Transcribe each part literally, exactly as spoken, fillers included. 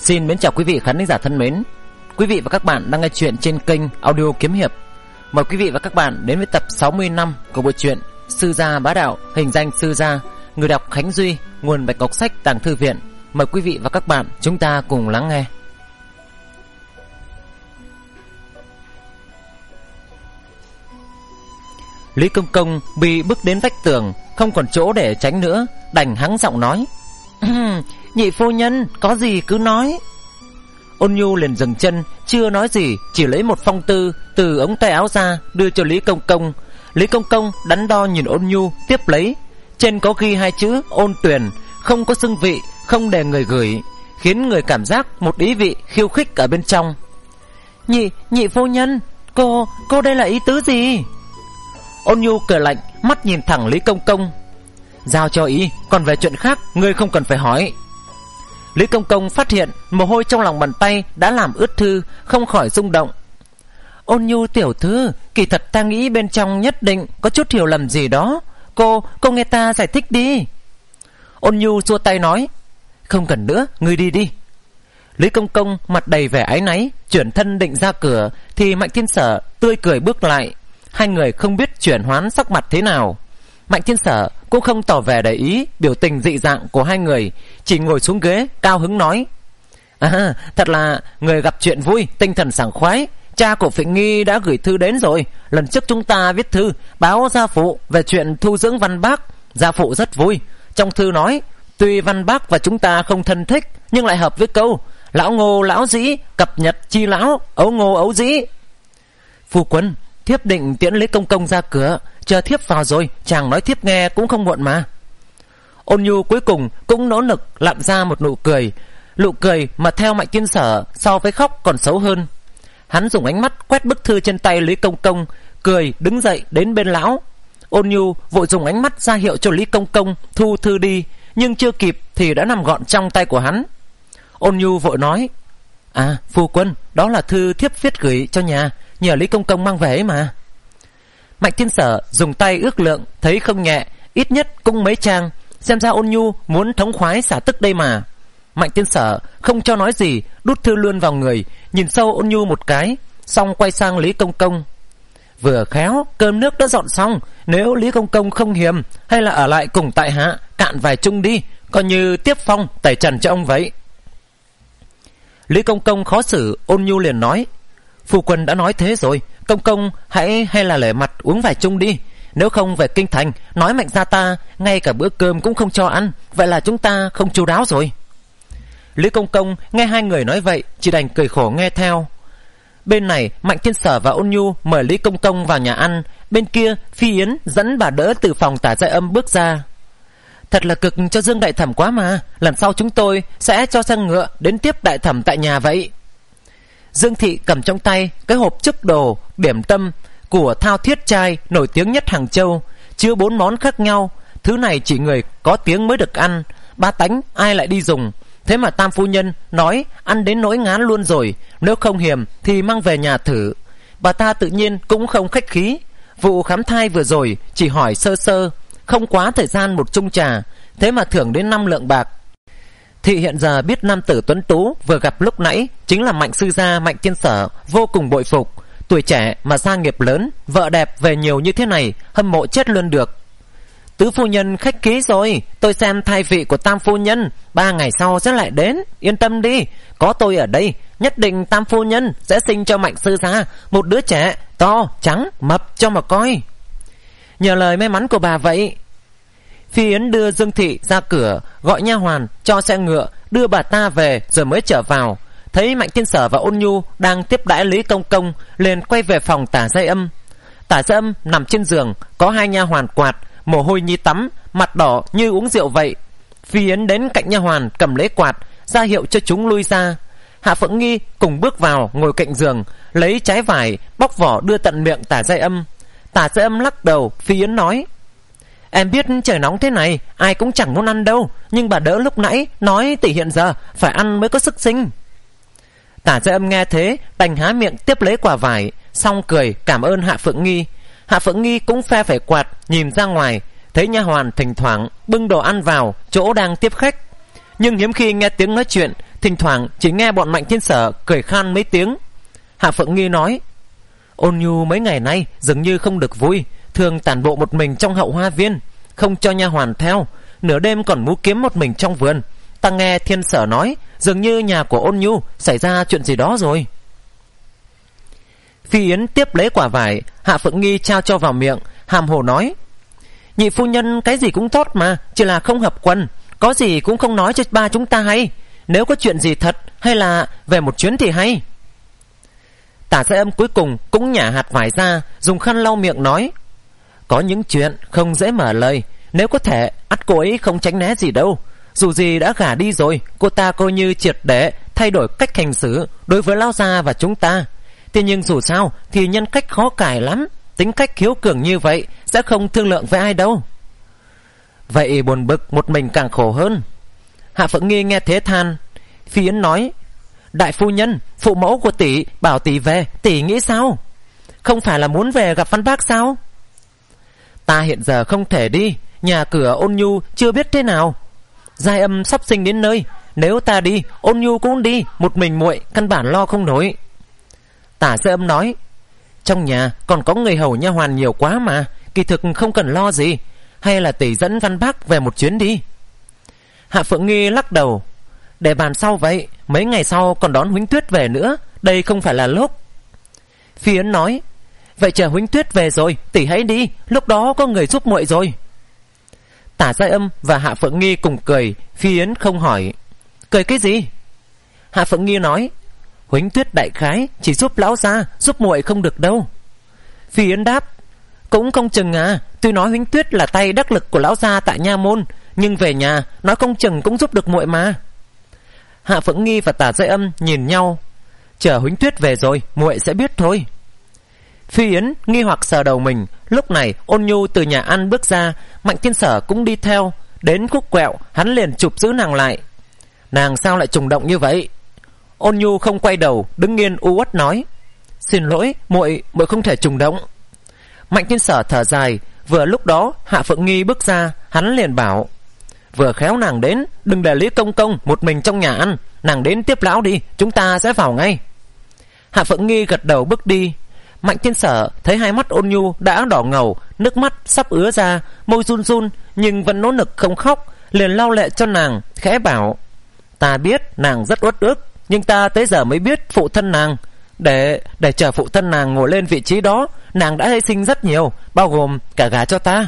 Xin mến chào quý vị khán giả thân mến. Quý vị và các bạn đang nghe chuyện trên kênh Audio Kiếm Hiệp. Mời quý vị và các bạn đến với tập sáu mươi lăm của bộ truyện Sư Gia Bá Đạo, hình danh Sư Gia. Người đọc Khánh Duy, nguồn Bạch Ngọc Sách Tàng Thư Viện. Mời quý vị và các bạn chúng ta cùng lắng nghe. Lý Công Công bị bước đến vách tường, không còn chỗ để tránh nữa, đành hắng giọng nói: "Nhị phu nhân, có gì cứ nói." Ôn Nhu liền dừng chân, chưa nói gì, chỉ lấy một phong thư từ ống tay áo ra đưa cho Lý Công Công. Lý Công Công đắn đo nhìn Ôn Nhu, tiếp lấy. Trên có ghi hai chữ Ôn Tuyền, không có xưng vị, không để người gửi, khiến người cảm giác một ý vị khiêu khích ở bên trong. Nhị, nhị phu nhân, cô, cô đây là ý tứ gì?" Ôn Nhu cười lạnh, mắt nhìn thẳng Lý Công Công: "Giao cho ý, còn về chuyện khác ngươi không cần phải hỏi." Lý Công Công phát hiện mồ hôi trong lòng bàn tay đã làm ướt thư, không khỏi rung động. "Ôn Nhu tiểu thư, kỳ thật ta nghĩ bên trong nhất định có chút hiểu lầm gì đó. Cô, cô nghe ta giải thích đi." Ôn Nhu xua tay nói: "Không cần nữa, ngươi đi đi." Lý Công Công mặt đầy vẻ áy náy, chuyển thân định ra cửa thì Mạnh Thiên Sở tươi cười bước lại. Hai người không biết chuyển hoán sắc mặt thế nào. Mạnh Thiên Sở cũng không tỏ vẻ để ý biểu tình dị dạng của hai người, chỉ ngồi xuống ghế cao hứng nói: "À, thật là người gặp chuyện vui, tinh thần sảng khoái. Cha của Phượng Nghi đã gửi thư đến rồi. Lần trước chúng ta viết thư báo gia phụ về chuyện thu dưỡng Văn Bác. Gia phụ rất vui. Trong thư nói, tuy Văn Bác và chúng ta không thân thích, nhưng lại hợp với câu lão ngô lão dĩ, cập nhật chi lão, ấu ngô ấu dĩ." "Phu quân, thiếp định tiễn Lý Công Công ra cửa, chờ thiếp vào rồi chàng nói thiếp nghe cũng không muộn mà." Ôn Nhu cuối cùng cũng nỗ lực lặn ra một nụ cười, nụ cười mà theo Mạnh Thiên Sở so với khóc còn xấu hơn. Hắn dùng ánh mắt quét bức thư trên tay Lý Công Công, cười đứng dậy đến bên lão. Ôn Nhu vội dùng ánh mắt ra hiệu cho Lý Công Công thu thư đi, nhưng chưa kịp thì đã nằm gọn trong tay của hắn. Ôn Nhu vội nói: "À, phu quân, đó là thư thiếp viết gửi cho nhà, nhờ Lý Công Công mang về ấy mà." Mạnh Thiên Sở dùng tay ước lượng, thấy không nhẹ, ít nhất cũng mấy trang, xem ra Ôn Nhu muốn thống khoái xả tức đây mà. Mạnh Thiên Sở không cho nói gì, đút thư luôn vào người, nhìn sâu Ôn Nhu một cái, xong quay sang Lý Công Công: "Vừa khéo cơm nước đã dọn xong, nếu Lý Công Công không hiềm, hay là ở lại cùng tại hạ cạn vài chung đi, coi như tiếp phong tẩy trần cho ông vậy." Lý Công Công khó xử, Ôn Nhu liền nói: "Phu quân đã nói thế rồi, Công Công hãy hay là lể mặt uống vài chung đi. Nếu không về kinh thành nói Mạnh gia ta ngay cả bữa cơm cũng không cho ăn, vậy là chúng ta không chu đáo rồi." Lý Công Công nghe hai người nói vậy, chỉ đành cười khổ nghe theo. Bên này Mạnh Thiên Sở và Ôn Nhu mời Lý Công Công vào nhà ăn, bên kia Phi Yến dẫn bà đỡ từ phòng Tả Giai Âm bước ra. "Thật là cực cho Dương đại thẩm quá mà, lần sau chúng tôi sẽ cho xe ngựa đến tiếp đại thẩm tại nhà vậy." Dương thị cầm trong tay cái hộp chức đồ điểm tâm của Thao Thiết Trai nổi tiếng nhất Hàng Châu, chứa bốn món khác nhau. Thứ này chỉ người có tiếng mới được ăn, ba tánh ai lại đi dùng. Thế mà tam phu nhân nói ăn đến nỗi ngán luôn rồi, nếu không hiềm thì mang về nhà thử. Bà ta tự nhiên cũng không khách khí. Vụ khám thai vừa rồi chỉ hỏi sơ sơ, không quá thời gian một chung trà, thế mà thưởng đến năm lượng bạc. Thị hiện giờ biết nam tử tuấn tú vừa gặp lúc nãy chính là Mạnh sư gia Mạnh Thiên Sở, vô cùng bội phục. Tuổi trẻ mà gia nghiệp lớn, vợ đẹp về nhiều như thế này, hâm mộ chết luôn được. "Tứ phu nhân khách khí rồi, tôi xem thai vị của tam phu nhân ba ngày sau sẽ lại đến, yên tâm đi, có tôi ở đây, nhất định tam phu nhân sẽ sinh cho Mạnh sư gia một đứa trẻ to, trắng, mập cho mà coi." "Nhờ lời may mắn của bà vậy." Phi Yến đưa Dương thị ra cửa, gọi nha hoàn cho xe ngựa đưa bà ta về rồi mới trở vào. Thấy Mạnh Thiên Sở và Ôn Nhu đang tiếp đãi Lý Công Công, liền quay về phòng Tả Giai Âm. Tả Giai Âm nằm trên giường, có hai nha hoàn quạt, mồ hôi như tắm, mặt đỏ như uống rượu vậy. Phi Yến đến cạnh nha hoàn cầm lấy quạt, ra hiệu cho chúng lui ra. Hạ Phượng Nghi cùng bước vào ngồi cạnh giường, lấy trái vải bóc vỏ đưa tận miệng Tả Giai Âm. Tả Giai Âm lắc đầu. Phi Yến nói: "Em biết trời nóng thế này ai cũng chẳng muốn ăn đâu, nhưng bà đỡ lúc nãy nói tỷ hiện giờ phải ăn mới có sức sinh." Tả Giai Âm nghe thế đành há miệng tiếp lấy quả vải, xong cười cảm ơn Hạ Phượng Nghi. Hạ Phượng Nghi cũng phe phải quạt nhìn ra ngoài, thấy nha hoàn thỉnh thoảng bưng đồ ăn vào chỗ đang tiếp khách, nhưng hiếm khi nghe tiếng nói chuyện thỉnh thoảng chỉ nghe bọn Mạnh Thiên Sở cười khan mấy tiếng. Hạ Phượng Nghi nói: Ôn Nhu mấy ngày nay dường như không được vui, thường tản bộ một mình trong hậu hoa viên, không cho nha hoàn theo, nửa đêm còn múa kiếm một mình trong vườn. Ta nghe Thiên Sở nói dường như nhà của Ôn Nhu xảy ra chuyện gì đó rồi. Phi Yến tiếp lấy quả vải Hạ Phượng Nghi trao cho vào miệng, hàm hồ nói: Nhị phu nhân cái gì cũng tốt mà, chỉ là không hợp quần, có gì cũng không nói cho ba chúng ta hay. Nếu có chuyện gì thật hay là về một chuyến thì hay. Tả Giai Âm cuối cùng cũng nhả hạt vải ra, dùng khăn lau miệng nói: Có những chuyện không dễ mở lời, nếu có thể ắt cô ấy không tránh né gì đâu. Dù gì đã gả đi rồi, cô ta coi như triệt để thay đổi cách hành xử đối với Lão gia và chúng ta. Thế nhưng dù sao thì nhân cách khó cải lắm, tính cách khiếu cường như vậy sẽ không thương lượng với ai đâu. Vậy buồn bực một mình càng khổ hơn. Hạ Phượng Nghi nghe thế than. Phi Yến nói: Đại phu nhân, phụ mẫu của tỷ bảo tỷ về, tỷ nghĩ sao? Không phải là muốn về gặp Văn Bác sao? Ta hiện giờ không thể đi, nhà cửa Ôn Nhu chưa biết thế nào. Giai Âm sắp sinh đến nơi, nếu ta đi, Ôn Nhu cũng đi, một mình muội căn bản lo không nổi. Tả Giai Âm nói: Trong nhà còn có người hầu nha hoàn nhiều quá mà, kỳ thực không cần lo gì. Hay là tỷ dẫn Văn Bác về một chuyến đi. Hạ Phượng Nghi lắc đầu: Để bàn sau vậy, mấy ngày sau còn đón Huỳnh Tuyết về nữa, đây không phải là lúc. Phi Yến nói: Vậy chờ Huỳnh Tuyết về rồi tỷ hãy đi, lúc đó có người giúp muội rồi. Tả Giai Âm và Hạ Phượng Nghi cùng cười. Phi Yến không hỏi: Cười cái gì? Hạ Phượng Nghi nói: Huỳnh Tuyết đại khái chỉ giúp lão gia, giúp muội không được đâu. Phi Yến đáp: Cũng không chừng à, tuy nói Huỳnh Tuyết là tay đắc lực của lão gia tại nha môn, nhưng về nhà nói không chừng cũng giúp được muội mà. Hạ Phượng Nghi và Tả Giai Âm nhìn nhau: Chờ Huỳnh Tuyết về rồi muội sẽ biết thôi. Phi Yến nghi hoặc sờ đầu mình. Lúc này Ôn Nhu từ nhà ăn bước ra, Mạnh Thiên Sở cũng đi theo. Đến khúc quẹo hắn liền chụp giữ nàng lại. Nàng sao lại trùng động như vậy? Ôn Nhu không quay đầu, đứng nghiêng u uất nói: Xin lỗi, muội muội không thể trùng động. Mạnh Thiên Sở thở dài. Vừa lúc đó Hạ Phượng Nghi bước ra, hắn liền bảo: Vừa khéo nàng đến, đừng để Lý Công Công một mình trong nhà ăn, nàng đến tiếp lão đi, chúng ta sẽ vào ngay. Hạ Phượng Nghi gật đầu bước đi. Mạnh Thiên Sở thấy hai mắt Ôn Nhu đã đỏ ngầu, nước mắt sắp ứa ra, môi run run nhưng vẫn nỗ lực không khóc, liền lau lệ cho nàng, khẽ bảo: Ta biết nàng rất uất ức, nhưng ta tới giờ mới biết phụ thân nàng. Để để chờ phụ thân nàng ngồi lên vị trí đó, nàng đã hy sinh rất nhiều, bao gồm cả gả cho ta.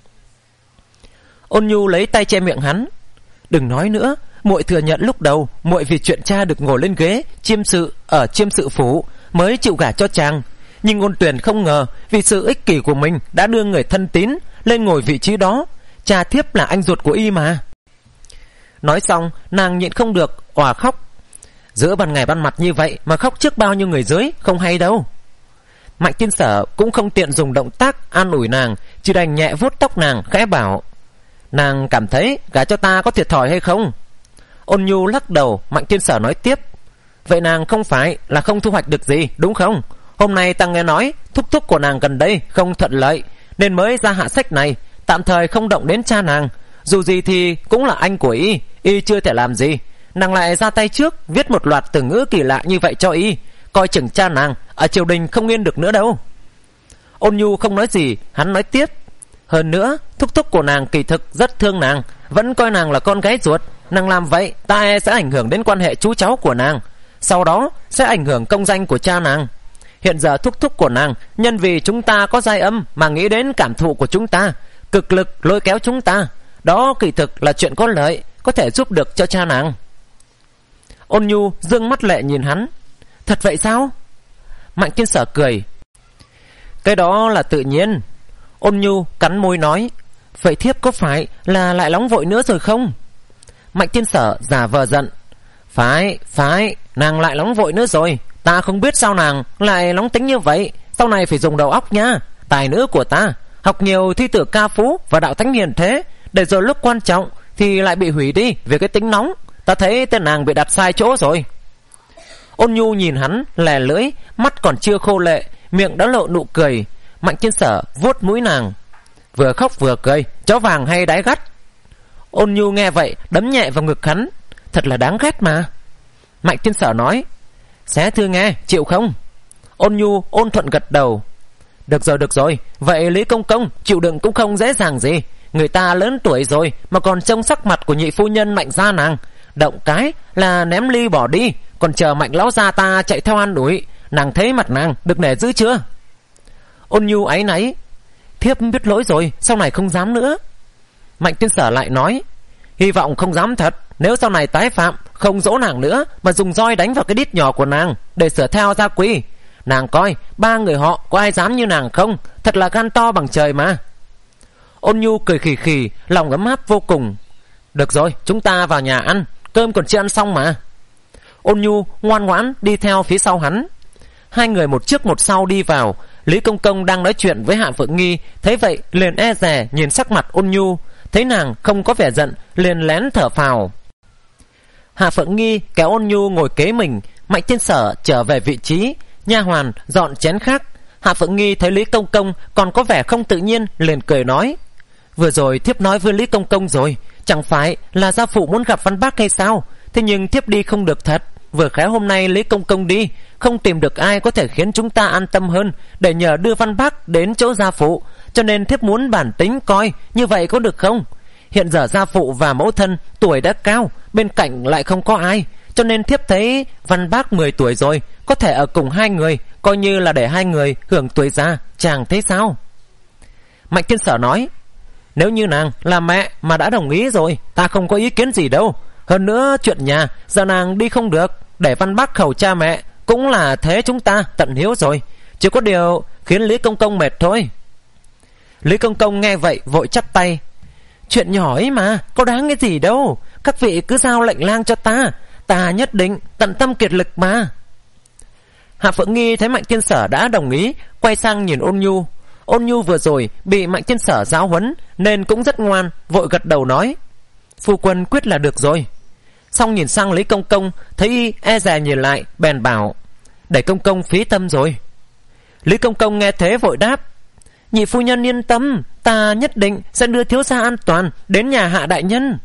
Ôn Nhu lấy tay che miệng hắn: Đừng nói nữa, muội thừa nhận lúc đầu muội vì chuyện cha được ngồi lên ghế chiêm sự ở chiêm sự phủ mới chịu gả cho chàng. Nhưng Ôn Tuyền không ngờ vì sự ích kỷ của mình đã đưa người thân tín lên ngồi vị trí đó. Cha thiếp là anh ruột của y mà. Nói xong nàng nhịn không được òa khóc. Giữa ban ngày ban mặt như vậy mà khóc trước bao nhiêu người dưới không hay đâu. Mạnh Thiên Sở cũng không tiện dùng động tác an ủi nàng, chỉ đành nhẹ vuốt tóc nàng, khẽ bảo: Nàng cảm thấy gả cho ta có thiệt thòi hay không? Ôn Nhu lắc đầu. Mạnh Thiên Sở nói tiếp: Vậy nàng không phải là không thu hoạch được gì đúng không? Hôm nay ta nghe nói thúc thúc của nàng gần đây không thuận lợi, nên mới ra hạ sách này, tạm thời không động đến cha nàng. Dù gì thì cũng là anh của y, y chưa thể làm gì, nàng lại ra tay trước, viết một loạt từ ngữ kỳ lạ như vậy cho y, coi chừng cha nàng ở triều đình không yên được nữa đâu. Ôn Nhu không nói gì, hắn nói tiếp: Hơn nữa thúc thúc của nàng kỳ thực rất thương nàng, vẫn coi nàng là con gái ruột. Nàng làm vậy ta e sẽ ảnh hưởng đến quan hệ chú cháu của nàng, sau đó sẽ ảnh hưởng công danh của cha nàng. Hiện giờ thúc thúc của nàng nhân vì chúng ta có Giai Âm mà nghĩ đến cảm thụ của chúng ta, cực lực lôi kéo chúng ta. Đó kỳ thực là chuyện có lợi, có thể giúp được cho cha nàng. Ôn Nhu dương mắt lệ nhìn hắn: Thật vậy sao? Mạnh Thiên Sở cười: Cái đó là tự nhiên. Ôn Nhu cắn môi nói: Vậy thiếp có phải là lại nóng vội nữa rồi không? Mạnh Thiên Sở giả vờ giận: Phải, phải, nàng lại nóng vội nữa rồi. Ta không biết sao nàng lại nóng tính như vậy, sau này phải dùng đầu óc nha. Tài nữ của ta học nhiều thi tử ca phú và đạo thánh hiền thế, để rồi lúc quan trọng thì lại bị hủy đi vì cái tính nóng. Ta thấy tên nàng bị đặt sai chỗ rồi. Ôn Nhu nhìn hắn lè lưỡi, mắt còn chưa khô lệ, miệng đã lộ nụ cười. Mạnh Thiên Sở vuốt mũi nàng: Vừa khóc vừa cười, chó vàng hay đái gắt. Ôn Nhu nghe vậy đấm nhẹ vào ngực hắn: Thật là đáng ghét mà. Mạnh Thiên Sở nói: Xé thưa nghe, chịu không? Ôn Nhu ôn thuận gật đầu. Được rồi, được rồi, vậy Lý Công Công chịu đựng cũng không dễ dàng gì. Người ta lớn tuổi rồi mà còn trông sắc mặt của nhị phu nhân Mạnh gia nàng, động cái là ném ly bỏ đi, còn chờ Mạnh lão gia ta chạy theo an ủi. Nàng thấy mặt nàng được nể giữ chưa? Ôn Nhu áy náy: Thiếp biết lỗi rồi, sau này không dám nữa. Mạnh Thiên Sở lại nói: Hy vọng không dám thật. Nếu sau này tái phạm, không dỗ nàng nữa mà dùng roi đánh vào cái đít nhỏ của nàng để sửa theo gia quy. Nàng coi ba người họ có ai dám như nàng không? Thật là gan to bằng trời mà. Ôn Nhu cười khì khì, lòng ấm áp vô cùng. Được rồi, chúng ta vào nhà ăn, cơm còn chưa ăn xong mà. Ôn Nhu ngoan ngoãn đi theo phía sau hắn. Hai người một trước một sau đi vào. Lý Công Công đang nói chuyện với Hạ Phượng Nghi, thấy vậy liền e dè nhìn sắc mặt Ôn Nhu, thấy nàng không có vẻ giận liền lén thở phào. Hạ Phượng Nghi kéo Ôn Nhu ngồi kế mình. Mạnh Thiên Sở trở về vị trí, nha hoàn dọn chén khác. Hạ Phượng Nghi thấy Lý Công Công còn có vẻ không tự nhiên, liền cười nói: Vừa rồi thiếp nói với Lý Công Công rồi, chẳng phải là gia phụ muốn gặp Văn Bác hay sao? Thế nhưng thiếp đi không được thật. Vừa khéo hôm nay Lý Công Công đi, không tìm được ai có thể khiến chúng ta an tâm hơn, để nhờ đưa Văn Bác đến chỗ gia phụ, cho nên thiếp muốn bản tính coi như vậy có được không? Hiện giờ gia phụ và mẫu thân tuổi đã cao, bên cạnh lại không có ai, cho nên thiếp thấy Văn Bác mười tuổi rồi, có thể ở cùng hai người, coi như là để hai người hưởng tuổi già. Chàng thấy sao? Mạnh Thiên Sở nói: Nếu như nàng là mẹ mà đã đồng ý rồi, ta không có ý kiến gì đâu. Hơn nữa chuyện nhà giờ nàng đi không được, để Văn Bác khẩu cha mẹ cũng là thế chúng ta tận hiếu rồi, chỉ có điều khiến Lý Công Công mệt thôi. Lý Công Công nghe vậy vội chắp tay: Chuyện nhỏ ấy mà, có đáng cái gì đâu. Các vị cứ giao lệnh lang cho ta, ta nhất định tận tâm kiệt lực mà. Hạ Phượng Nghi thấy Mạnh Thiên Sở đã đồng ý, quay sang nhìn Ôn Nhu. Ôn Nhu vừa rồi bị Mạnh Thiên Sở giáo huấn nên cũng rất ngoan, vội gật đầu nói: Phu quân quyết là được rồi. Xong nhìn sang Lý Công Công, thấy y e dè nhìn lại, bèn bảo: Để Công Công phí tâm rồi. Lý Công Công nghe thế vội đáp: Nhị phu nhân yên tâm, ta nhất định sẽ đưa thiếu gia an toàn đến nhà Hạ đại nhân.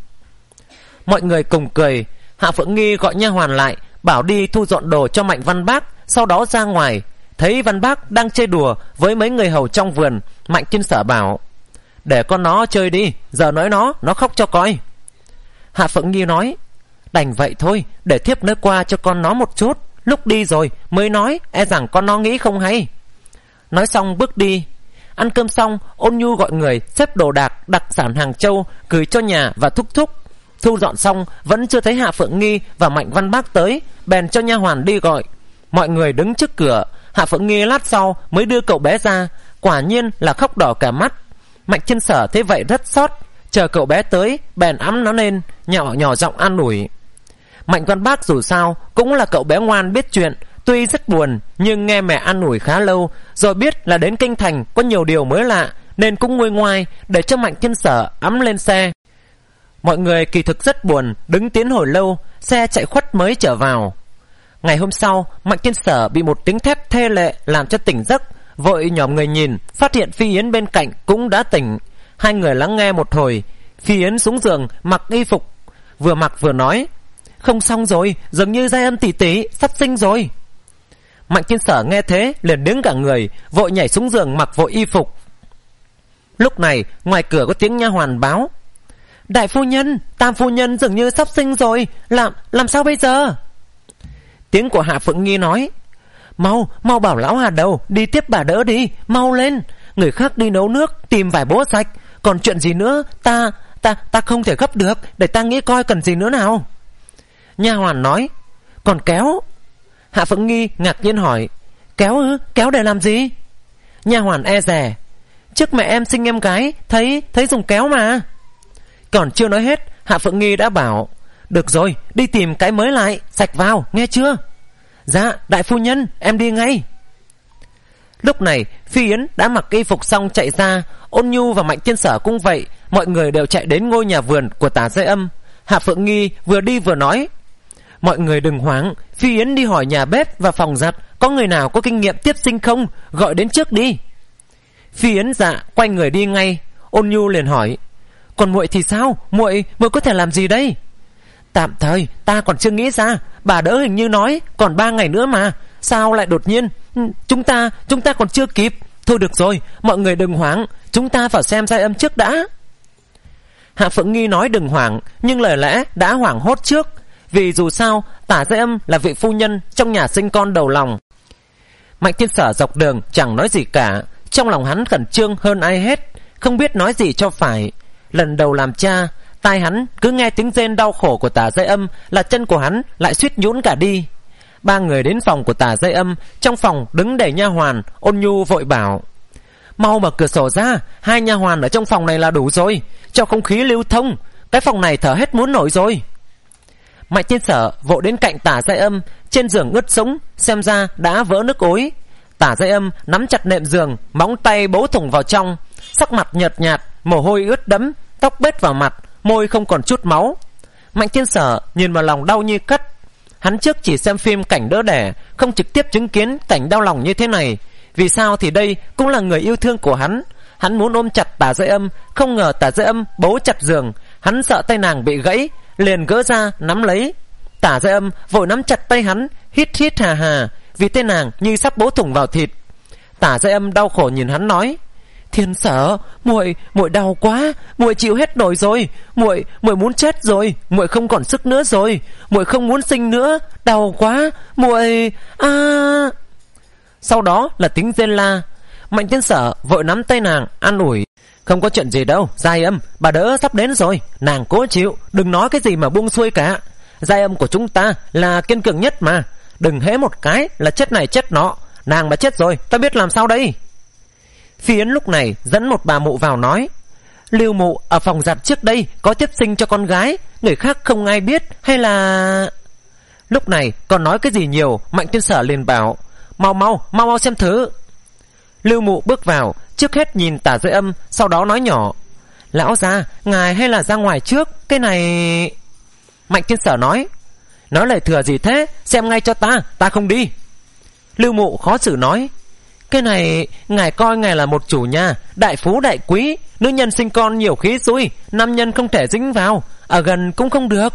Mọi người cùng cười. Hạ Phượng Nghi gọi nha hoàn lại, bảo đi thu dọn đồ cho Mạnh Văn Bác. Sau đó ra ngoài, thấy Văn Bác đang chơi đùa với mấy người hầu trong vườn. Mạnh Thiên Sở bảo: Để con nó chơi đi, giờ nói nó, nó khóc cho coi. Hạ Phượng Nghi nói: Đành vậy thôi, để thiếp nói qua cho con nó một chút, lúc đi rồi mới nói, e rằng con nó nghĩ không hay. Nói xong bước đi. Ăn cơm xong, Ôn Nhu gọi người xếp đồ đạc, đặc sản Hàng Châu gửi cho nhà và thúc thúc. Thu dọn xong vẫn chưa thấy Hạ Phượng Nghi và Mạnh Văn Bác tới, bèn cho nha hoàn đi gọi. Mọi người đứng trước cửa. Hạ Phượng Nghi lát sau mới đưa cậu bé ra, quả nhiên là khóc đỏ cả mắt. Mạnh Thiên Sở thế vậy rất xót, chờ cậu bé tới bèn ẵm nó lên, nhỏ nhỏ giọng an ủi. Mạnh Văn Bác dù sao cũng là cậu bé ngoan biết chuyện, tuy rất buồn nhưng nghe mẹ an ủi khá lâu, rồi biết là đến kinh thành có nhiều điều mới lạ, nên cũng nguôi ngoai để cho Mạnh Thiên Sở ẵm lên xe. Mọi người kỳ thực rất buồn, đứng tiến hồi lâu, xe chạy khuất mới trở vào. Ngày hôm sau, Mạnh Thiên Sở bị một tiếng thét thê lệ làm cho tỉnh giấc, vội nhòm người nhìn, phát hiện Phi Yến bên cạnh cũng đã tỉnh. Hai người lắng nghe một hồi. Phi Yến xuống giường mặc y phục, vừa mặc vừa nói: Không xong rồi, dường như Giai Âm tỷ tỷ sắp sinh rồi. Mạnh Thiên Sở nghe thế liền đứng cả người, vội nhảy xuống giường mặc vội y phục. Lúc này ngoài cửa có tiếng nha hoàn báo: Đại phu nhân, Tam phu nhân dường như sắp sinh rồi, làm làm sao bây giờ? Tiếng của Hạ Phượng Nghi nói: Mau, mau bảo lão Hà Đầu đi tiếp bà đỡ đi, mau lên. Người khác đi nấu nước, tìm vải bố sạch, còn chuyện gì nữa ta ta ta không thể gấp được, để ta nghĩ coi cần gì nữa nào. Nha hoàn nói: Còn kéo? Hạ Phượng Nghi ngạc nhiên hỏi: Kéo ư? Kéo để làm gì? Nha hoàn e dè: Trước mẹ em sinh em gái, thấy thấy dùng kéo mà. Còn chưa nói hết, Hạ Phượng Nghi đã bảo: Được rồi, đi tìm cái mới lại, sạch vào, nghe chưa? Dạ, đại phu nhân, em đi ngay. Lúc này Phi Yến đã mặc y phục xong chạy ra. Ôn Nhu và Mạnh Thiên Sở cũng vậy. Mọi người đều chạy đến ngôi nhà vườn của Tả Giai Âm. Hạ Phượng Nghi vừa đi vừa nói: Mọi người đừng hoảng, Phi Yến đi hỏi nhà bếp và phòng giặt có người nào có kinh nghiệm tiếp sinh không, gọi đến trước đi. Phi Yến dạ quay người đi ngay. Ôn Nhu liền hỏi: Còn muội thì sao? Muội muội có thể làm gì đây? Tạm thời ta còn chưa nghĩ ra, bà đỡ hình như nói còn ba ngày nữa mà, sao lại đột nhiên? Chúng ta, chúng ta còn chưa kịp. Thôi được rồi, mọi người đừng hoảng, chúng ta vào xem Giai Âm trước đã. Hạ Phượng Nghi nói đừng hoảng, nhưng lời lẽ đã hoảng hốt trước. Vì dù sao Tả Giai Âm là vị phu nhân trong nhà sinh con đầu lòng. Mạnh Thiên Sở dọc đường chẳng nói gì cả. Trong lòng hắn khẩn trương hơn ai hết, không biết nói gì cho phải. Lần đầu làm cha, tai hắn cứ nghe tiếng rên đau khổ của Tả Giai Âm là chân của hắn lại suýt nhũn cả đi. Ba người đến phòng của Tả Giai Âm. Trong phòng đứng đầy nha hoàn. Ôn Nhu vội bảo: mau mở cửa sổ ra, hai nha hoàn ở trong phòng này là đủ rồi, cho không khí lưu thông, cái phòng này thở hết muốn nổi rồi. Mạnh Thiên Sở vội đến cạnh Tả Giai Âm. Trên giường ướt sũng, xem ra đã vỡ nước ối. Tả Giai Âm nắm chặt nệm giường, móng tay bấu thủng vào trong, sắc mặt nhợt nhạt, mồ hôi ướt đẫm, tóc bết vào mặt, môi không còn chút máu. Mạnh Thiên Sở nhìn vào lòng đau như cắt. Hắn trước chỉ xem phim cảnh đỡ đẻ, không trực tiếp chứng kiến cảnh đau lòng như thế này. Vì sao thì đây cũng là người yêu thương của hắn. Hắn muốn ôm chặt Tả Giai Âm, không ngờ Tả Giai Âm bấu chặt giường. Hắn sợ tay nàng bị gãy, liền gỡ ra nắm lấy. Tả Giai Âm vội nắm chặt tay hắn, hít hít hà hà, vì tay nàng như sắp bấu thủng vào thịt. Tả Giai Âm đau khổ nhìn hắn nói: Thiên Sở, muội muội đau quá, muội chịu hết nổi rồi, muội muội muốn chết rồi, muội không còn sức nữa rồi, muội không muốn sinh nữa, đau quá, muội a. À... Sau đó là tiếng rên la. Mạnh Thiên Sở vội nắm tay nàng an ủi: không có chuyện gì đâu, Giai Âm, bà đỡ sắp đến rồi, nàng cố chịu, đừng nói cái gì mà buông xuôi cả. Giai Âm của chúng ta là kiên cường nhất mà, đừng hễ một cái là chết này chết nọ, nàng mà chết rồi ta biết làm sao đây. Phi Yến lúc này dẫn một bà mụ vào nói: Lưu mụ ở phòng giặt trước đây có tiếp sinh cho con gái, người khác không ai biết hay là... Lúc này còn nói cái gì nhiều, Mạnh Thiên Sở liền bảo: Mau mau, mau mau xem thử. Lưu mụ bước vào, trước hết nhìn Tả Giai Âm, sau đó nói nhỏ: Lão gia, ngài hay là ra ngoài trước, cái này... Mạnh Thiên Sở nói: Nói lời thừa gì thế, xem ngay cho ta, ta không đi. Lưu mụ khó xử nói: Cái này, ngài coi ngài là một chủ nhà, đại phú đại quý, nữ nhân sinh con nhiều khí xui, nam nhân không thể dính vào, ở gần cũng không được.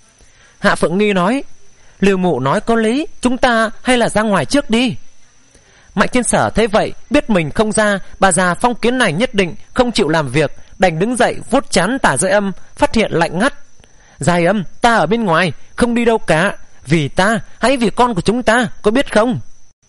Hạ Phượng Nghi nói: Lưu mụ nói có lý, chúng ta hay là ra ngoài trước đi. Mạnh Thiên Sở thấy vậy, biết mình không ra, bà già phong kiến này nhất định không chịu làm việc, đành đứng dậy vuốt trán Tả Giai Âm, phát hiện lạnh ngắt. Giai Âm, ta ở bên ngoài, không đi đâu cả, vì ta, hãy vì con của chúng ta, có biết không?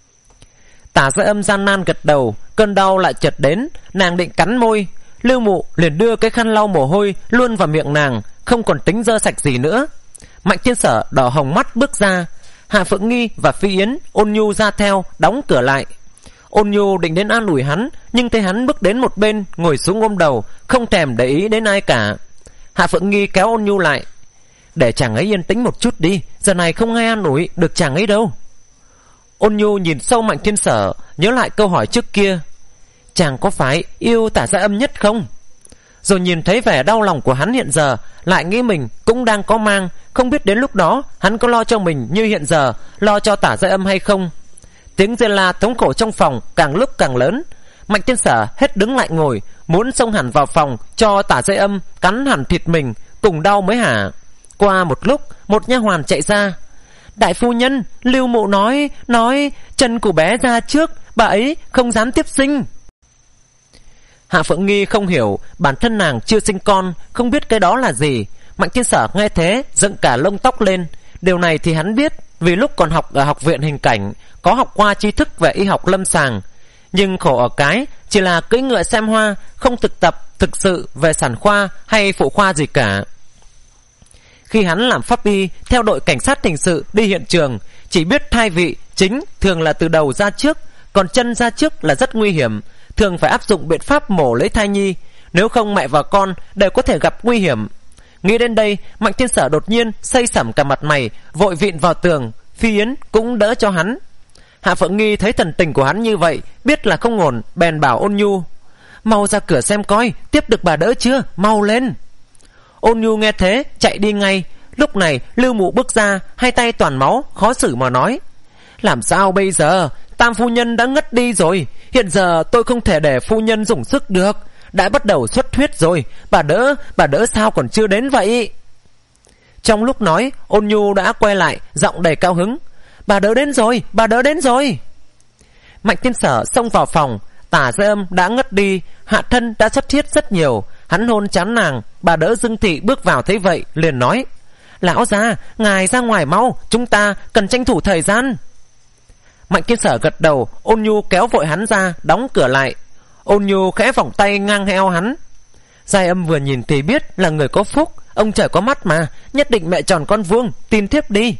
Tả Giai Âm gian nan gật đầu, cơn đau lại chợt đến, nàng định cắn môi. Lưu mụ liền đưa cái khăn lau mồ hôi luôn vào miệng nàng, không còn tính dơ sạch gì nữa. Mạnh Thiên Sở đỏ hồng mắt bước ra. Hạ Phượng Nghi và Phi Yến, Ôn Nhu ra theo, đóng cửa lại. Ôn Nhu định đến an ủi hắn, nhưng thấy hắn bước đến một bên, ngồi xuống ôm đầu, không thèm để ý đến ai cả. Hạ Phượng Nghi kéo Ôn Nhu lại: Để chàng ấy yên tĩnh một chút đi, giờ này không ai an ủi được chàng ấy đâu. Ôn Nhu nhìn sâu Mạnh Thiên Sở, nhớ lại câu hỏi trước kia: Chàng có phải yêu Tả Giai Âm nhất không? Rồi nhìn thấy vẻ đau lòng của hắn hiện giờ, lại nghĩ mình cũng đang có mang, không biết đến lúc đó hắn có lo cho mình như hiện giờ lo cho Tả Giai Âm hay không. Tiếng rên la thống khổ trong phòng càng lúc càng lớn. Mạnh Thiên Sở hết đứng lại ngồi, muốn xông hẳn vào phòng cho Tả Giai Âm cắn hẳn thịt mình, cùng đau mới hả. Qua một lúc, một nha hoàn chạy ra: Đại phu nhân, Lưu mụ nói, nói chân của bé ra trước, bà ấy không dám tiếp sinh. Hạ Phượng Nghi không hiểu, bản thân nàng chưa sinh con, không biết cái đó là gì. Mạnh Thiên Sở nghe thế dựng cả lông tóc lên. Điều này thì hắn biết, vì lúc còn học ở học viện hình cảnh, có học qua tri thức về y học lâm sàng. Nhưng khổ ở cái chỉ là cưỡi ngựa xem hoa, không thực tập thực sự về sản khoa hay phụ khoa gì cả. Khi hắn làm pháp y theo đội cảnh sát hình sự đi hiện trường, chỉ biết thai vị chính thường là từ đầu ra trước, còn chân ra trước là rất nguy hiểm, thường phải áp dụng biện pháp mổ lấy thai nhi, nếu không mẹ và con đều có thể gặp nguy hiểm. Nghĩ đến đây, Mạnh Thiên Sở đột nhiên xây sẩm cả mặt mày, vội vịn vào tường. Phi Yến cũng đỡ cho hắn. Hạ Phượng Nghi thấy thần tình của hắn như vậy, biết là không ổn, bèn bảo Ôn Nhu: Mau ra cửa xem coi, tiếp được bà đỡ chưa, mau lên. Ôn Nhu nghe thế chạy đi ngay. Lúc này Lưu mụ bước ra, hai tay toàn máu, khó xử mà nói: Làm sao bây giờ, Tam phu nhân đã ngất đi rồi, hiện giờ tôi không thể để phu nhân dùng sức được, đã bắt đầu xuất huyết rồi, bà đỡ, bà đỡ sao còn chưa đến vậy? Trong lúc nói, Ôn Nhu đã quay lại, giọng đầy cao hứng: "Bà đỡ đến rồi, bà đỡ đến rồi." Mạnh Thiên Sở xông vào phòng. Tả Giai Âm đã ngất đi, hạ thân đã xuất huyết rất nhiều. Hắn hôn chán nàng. Bà đỡ Dương Thị bước vào thấy vậy liền nói: "Lão gia, ngài ra ngoài mau, chúng ta cần tranh thủ thời gian." Mạnh Thiên Sở gật đầu. Ôn Nhu kéo vội hắn ra, đóng cửa lại. Ôn Nhu khẽ vòng tay ngang eo hắn. Giai Âm vừa nhìn thì biết là người có phúc. Ông trời có mắt mà, nhất định mẹ tròn con vuông, tin thiếp đi.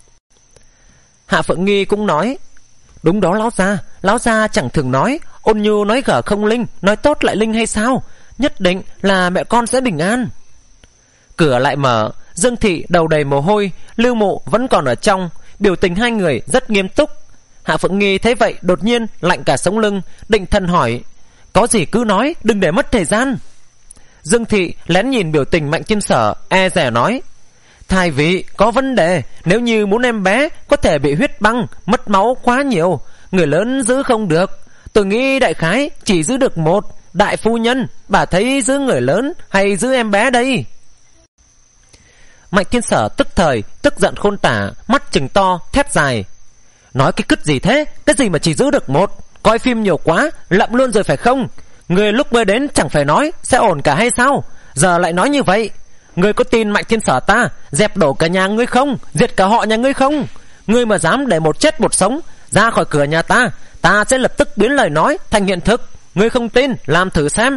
Hạ Phượng Nghi cũng nói: "Đúng đó lão gia, lão gia chẳng thường nói, Ôn Nhu nói gở không linh, nói tốt lại linh hay sao? Nhất định là mẹ con sẽ bình an." Cửa lại mở. Dương Thị đầu đầy mồ hôi, Lưu Mộ vẫn còn ở trong. Biểu tình hai người rất nghiêm túc. Hạ Phượng Nghi thấy vậy đột nhiên lạnh cả sống lưng, định thần hỏi: "Có gì cứ nói, đừng để mất thời gian." Dương Thị lén nhìn biểu tình Mạnh Thiên Sở, e dè nói: "Thái vị có vấn đề, nếu như muốn em bé có thể bị huyết băng, mất máu quá nhiều, người lớn giữ không được. Tôi nghĩ đại khái chỉ giữ được một. Đại phu nhân, bà thấy giữ người lớn hay giữ em bé đây?" Mạnh Thiên Sở tức thời tức giận khôn tả, mắt trừng to thét dài: "Nói cái cứt gì thế? Cái gì mà chỉ giữ được một? Coi phim nhiều quá, lậm luôn rồi phải không? Người lúc mới đến chẳng phải nói sẽ ổn cả hay sao? Giờ lại nói như vậy. Ngươi có tin Mạnh Thiên Sở ta dẹp đổ cả nhà ngươi không? Diệt cả họ nhà ngươi không? Ngươi mà dám để một chết một sống ra khỏi cửa nhà ta, ta sẽ lập tức biến lời nói thành hiện thực. Ngươi không tin, làm thử xem."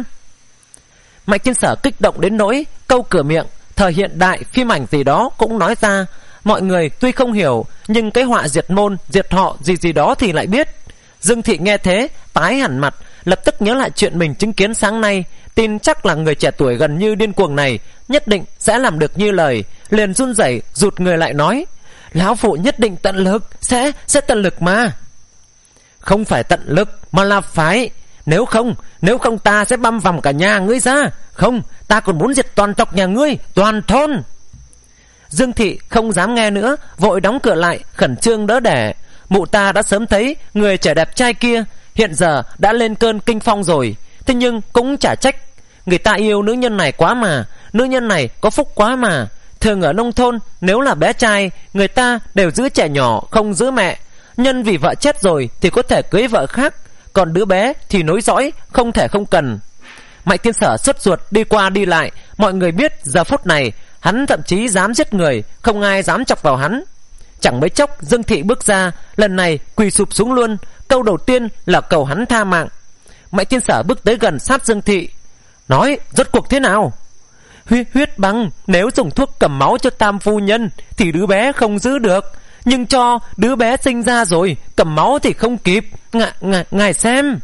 Mạnh Thiên Sở kích động đến nỗi câu cửa miệng, thời hiện đại phim ảnh gì đó cũng nói ra. Mọi người tuy không hiểu, nhưng cái họa diệt môn, diệt họ gì gì đó thì lại biết. Dương Thị nghe thế tái hẳn mặt, lập tức nhớ lại chuyện mình chứng kiến sáng nay, tin chắc là người trẻ tuổi gần như điên cuồng này nhất định sẽ làm được như lời, liền run rẩy rụt người lại nói: "Lão phụ nhất định tận lực, sẽ sẽ tận lực mà." "Không phải tận lực mà là phải. Nếu không, nếu không ta sẽ băm vằm cả nhà ngươi ra. Không, ta còn muốn diệt toàn tộc nhà ngươi, toàn thôn." Dương Thị không dám nghe nữa, vội đóng cửa lại, khẩn trương đỡ đẻ. Mụ ta đã sớm thấy người trẻ đẹp trai kia hiện giờ đã lên cơn kinh phong rồi, thế nhưng cũng chả trách. Người ta yêu nữ nhân này quá mà, nữ nhân này có phúc quá mà. Thường ở nông thôn, nếu là bé trai, người ta đều giữ trẻ nhỏ, không giữ mẹ. Nhân vì vợ chết rồi thì có thể cưới vợ khác, còn đứa bé thì nối dõi, không thể không cần. Mạnh Thiên Sở sốt ruột đi qua đi lại. Mọi người biết giờ phút này hắn thậm chí dám giết người, không ai dám chọc vào hắn. Chẳng mấy chốc Dương Thị bước ra, lần này quỳ sụp xuống luôn. Câu đầu tiên là cầu hắn tha mạng. Mạnh Thiên Sở bước tới gần sát Dương Thị, nói: "Rốt cuộc thế nào?" Huyết, huyết băng, nếu dùng thuốc cầm máu cho tam phu nhân thì đứa bé không giữ được, nhưng cho đứa bé sinh ra rồi, cầm máu thì không kịp. Ngài, ngài, ngài xem."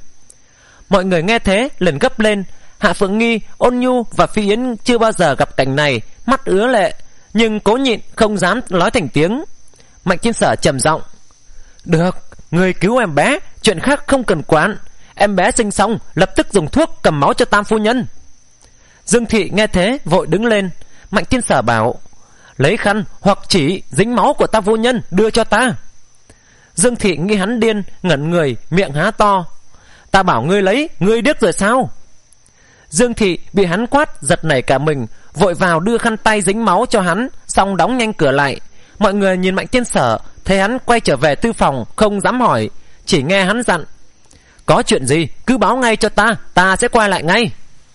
Mọi người nghe thế liền gấp lên. Hạ Phượng Nghi, Ôn Nhu và Phi Yến chưa bao giờ gặp cảnh này, mắt ứa lệ, nhưng cố nhịn không dám nói thành tiếng. Mạnh Thiên Sở trầm giọng: "Được, người cứu em bé, chuyện khác không cần quản. Em bé sinh xong lập tức dùng thuốc cầm máu cho tam phu nhân." Dương Thị nghe thế vội đứng lên. Mạnh Thiên Sở bảo: "Lấy khăn hoặc chỉ dính máu của tam phu nhân đưa cho ta." Dương Thị nghĩ hắn điên, ngẩn người, miệng há to: "Ta bảo ngươi lấy, ngươi điếc rồi sao?" Dương Thị bị hắn quát giật nảy cả mình, vội vào đưa khăn tay dính máu cho hắn, xong đóng nhanh cửa lại. Mọi người nhìn Mạnh Thiên Sở, thấy hắn quay trở về thư phòng, không dám hỏi, chỉ nghe hắn dặn: "Có chuyện gì cứ báo ngay cho ta, ta sẽ quay lại ngay."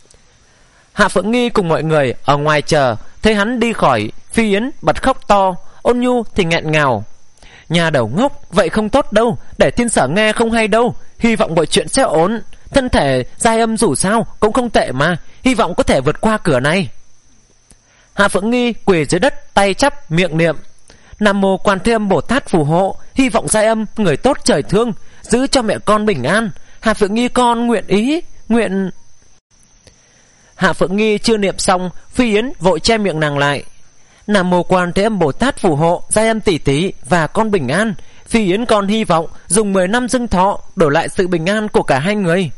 Hạ Phượng Nghi cùng mọi người ở ngoài chờ, thấy hắn đi khỏi. Phi Yến bật khóc to, Ôn Nhu thì nghẹn ngào: "Nhà đầu ngốc, vậy không tốt đâu, để Thiên Sở nghe không hay đâu. Hy vọng mọi chuyện sẽ ổn. Thân thể Giai Âm dù sao cũng không tệ mà, hy vọng có thể vượt qua cửa này." Hạ Phượng Nghi quỳ dưới đất, tay chắp miệng niệm: "Nam mô Quan Thế Âm Bồ Tát phù hộ, hy vọng Giai Âm người tốt trời thương, giữ cho mẹ con bình an. Hạ Phượng Nghi con nguyện ý, nguyện..." Hạ Phượng Nghi chưa niệm xong, Phi Yến vội che miệng nàng lại: "Nam mô Quan Thế Âm Bồ Tát phù hộ, Giai Âm tỷ tỷ và con bình an. Phi Yến con hy vọng dùng mười năm dưng thọ đổi lại sự bình an của cả hai người."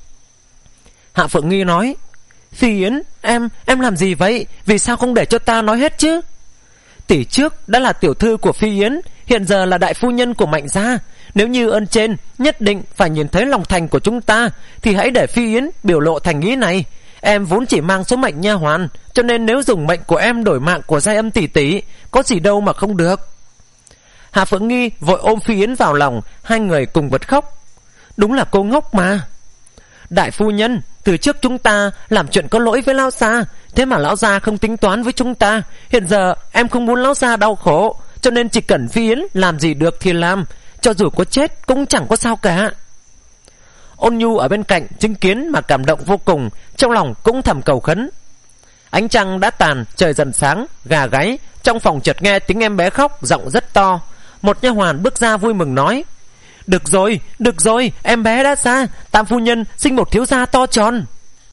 Hạ Phượng Nghi nói: "Phi Yến, em em làm gì vậy? Vì sao không để cho ta nói hết chứ? Tỷ trước đã là tiểu thư của Phi Yến, hiện giờ là đại phu nhân của Mạnh gia. Nếu như ơn trên nhất định phải nhìn thấy lòng thành của chúng ta, thì hãy để Phi Yến biểu lộ thành ý này. Em vốn chỉ mang số mệnh nha hoàn, cho nên nếu dùng mệnh của em đổi mạng của Giai Âm tỷ tỷ, có gì đâu mà không được. Hạ Phượng Nghi vội ôm Phi Yến vào lòng, hai người cùng bật khóc. Đúng là cô ngốc mà. Đại phu nhân, từ trước chúng ta làm chuyện có lỗi với lão gia, thế mà lão gia không tính toán với chúng ta. Hiện giờ em không muốn lão gia đau khổ, cho nên chỉ cần Phi Yến làm gì được thì làm, cho dù có chết cũng chẳng có sao cả. Ôn Nhu ở bên cạnh chứng kiến mà cảm động vô cùng, trong lòng cũng thầm cầu khấn. Ánh trăng đã tàn, trời dần sáng, gà gáy. Trong phòng chợt nghe tiếng em bé khóc, giọng rất to. Một nha hoàn bước ra vui mừng nói: Được rồi, được rồi, em bé đã ra, Tam phu nhân sinh một thiếu gia to tròn.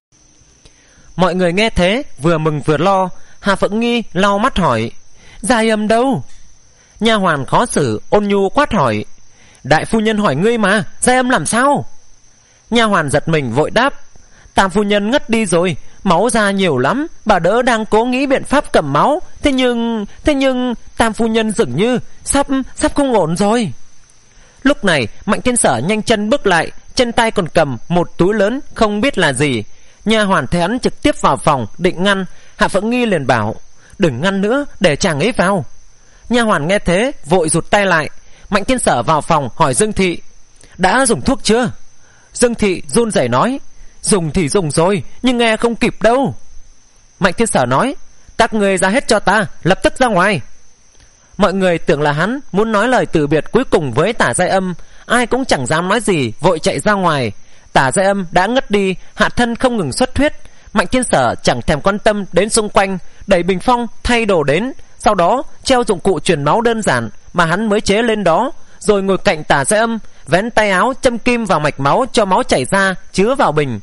Mọi người nghe thế vừa mừng vừa lo. Hạ Phượng Nghi lau mắt hỏi: Giai Âm đâu? Nha hoàn khó xử Ôn Nhu quát hỏi: Đại phu nhân hỏi ngươi mà, Giai Âm làm sao? Nha hoàn giật mình vội đáp: Tam phu nhân ngất đi rồi, máu ra nhiều lắm, bà đỡ đang cố nghĩ biện pháp cầm máu, thế nhưng thế nhưng Tam phu nhân dường như sắp sắp không ổn rồi. Lúc này Mạnh Thiên Sở nhanh chân bước lại, trên tay còn cầm một túi lớn không biết là gì. Nha hoàn thấy hắn trực tiếp vào phòng định ngăn, Hạ Phượng Nghi liền bảo: Đừng ngăn nữa, để chàng ấy vào. Nha hoàn nghe thế vội rụt tay lại. Mạnh Thiên Sở vào phòng hỏi Dương Thị: Đã dùng thuốc chưa? Dương Thị run rẩy nói: Dùng thì dùng rồi, nhưng nghe không kịp đâu. Mạnh Thiên Sở nói: Các người ra hết cho ta, lập tức ra ngoài. Mọi người tưởng là hắn muốn nói lời từ biệt cuối cùng với Tả Giai Âm, ai cũng chẳng dám nói gì, vội chạy ra ngoài. Tả Giai Âm đã ngất đi, hạ thân không ngừng xuất huyết. Mạnh Thiên Sở chẳng thèm quan tâm đến xung quanh, đẩy bình phong thay đồ đến, sau đó treo dụng cụ truyền máu đơn giản mà hắn mới chế lên đó, rồi ngồi cạnh Tả Giai Âm, vén tay áo châm kim vào mạch máu cho máu chảy ra, chứa vào bình.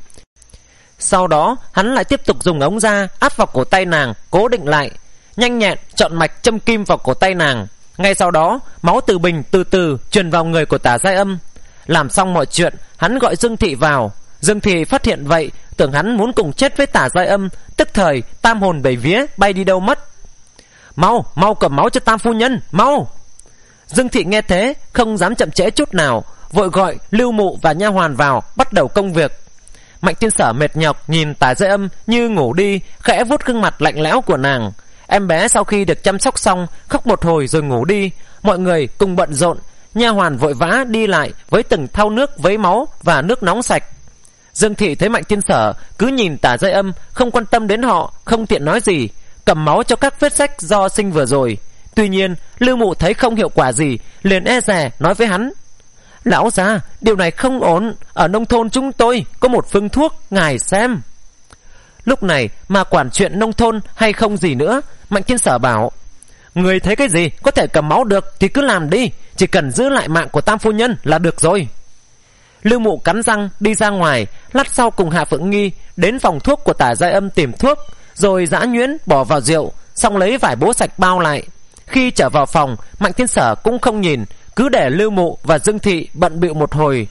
Sau đó hắn lại tiếp tục dùng ống da áp vào cổ tay nàng, cố định lại, nhanh nhẹn chọn mạch châm kim vào cổ tay nàng. Ngay sau đó máu từ bình từ từ truyền vào người của Tả Giai Âm. Làm xong mọi chuyện, hắn gọi Dương Thị vào. Dương Thị phát hiện vậy, tưởng hắn muốn cùng chết với Tả Giai Âm, tức thời tam hồn bảy vía bay đi đâu mất. Mau, mau cầm máu cho Tam phu nhân, mau. Dương Thị nghe thế không dám chậm trễ chút nào, vội gọi Lưu Mụ và nha hoàn vào, bắt đầu công việc. Mạnh Thiên Sở mệt nhọc nhìn Tả Giai Âm như ngủ đi, khẽ vuốt gương mặt lạnh lẽo của nàng. Em bé sau khi được chăm sóc xong khóc một hồi rồi ngủ đi. Mọi người cùng bận rộn, nha hoàn vội vã đi lại với từng thau nước với máu và nước nóng sạch. Dương Thị thấy Mạnh Thiên Sở cứ nhìn Tả Giai Âm, không quan tâm đến họ, không tiện nói gì, cầm máu cho các vết rách do sinh vừa rồi. Tuy nhiên Lưu Mụ thấy không hiệu quả gì, liền e dè nói với hắn: Lão gia, điều này không ổn, ở nông thôn chúng tôi có một phương thuốc, ngài xem. Lúc này mà quản chuyện nông thôn hay không gì nữa, Mạnh Thiên Sở bảo: Người thấy cái gì có thể cầm máu được thì cứ làm đi, chỉ cần giữ lại mạng của Tam phu nhân là được rồi. Lưu Mụ cắn răng đi ra ngoài, lát sau cùng Hạ Phượng Nghi đến phòng thuốc của Tả Giai Âm tìm thuốc, rồi giã nhuyễn bỏ vào rượu, xong lấy vải bố sạch bao lại. Khi trở vào phòng, Mạnh Thiên Sở cũng không nhìn, cứ để Lưu Mụ và Dương Thị bận bịu một hồi.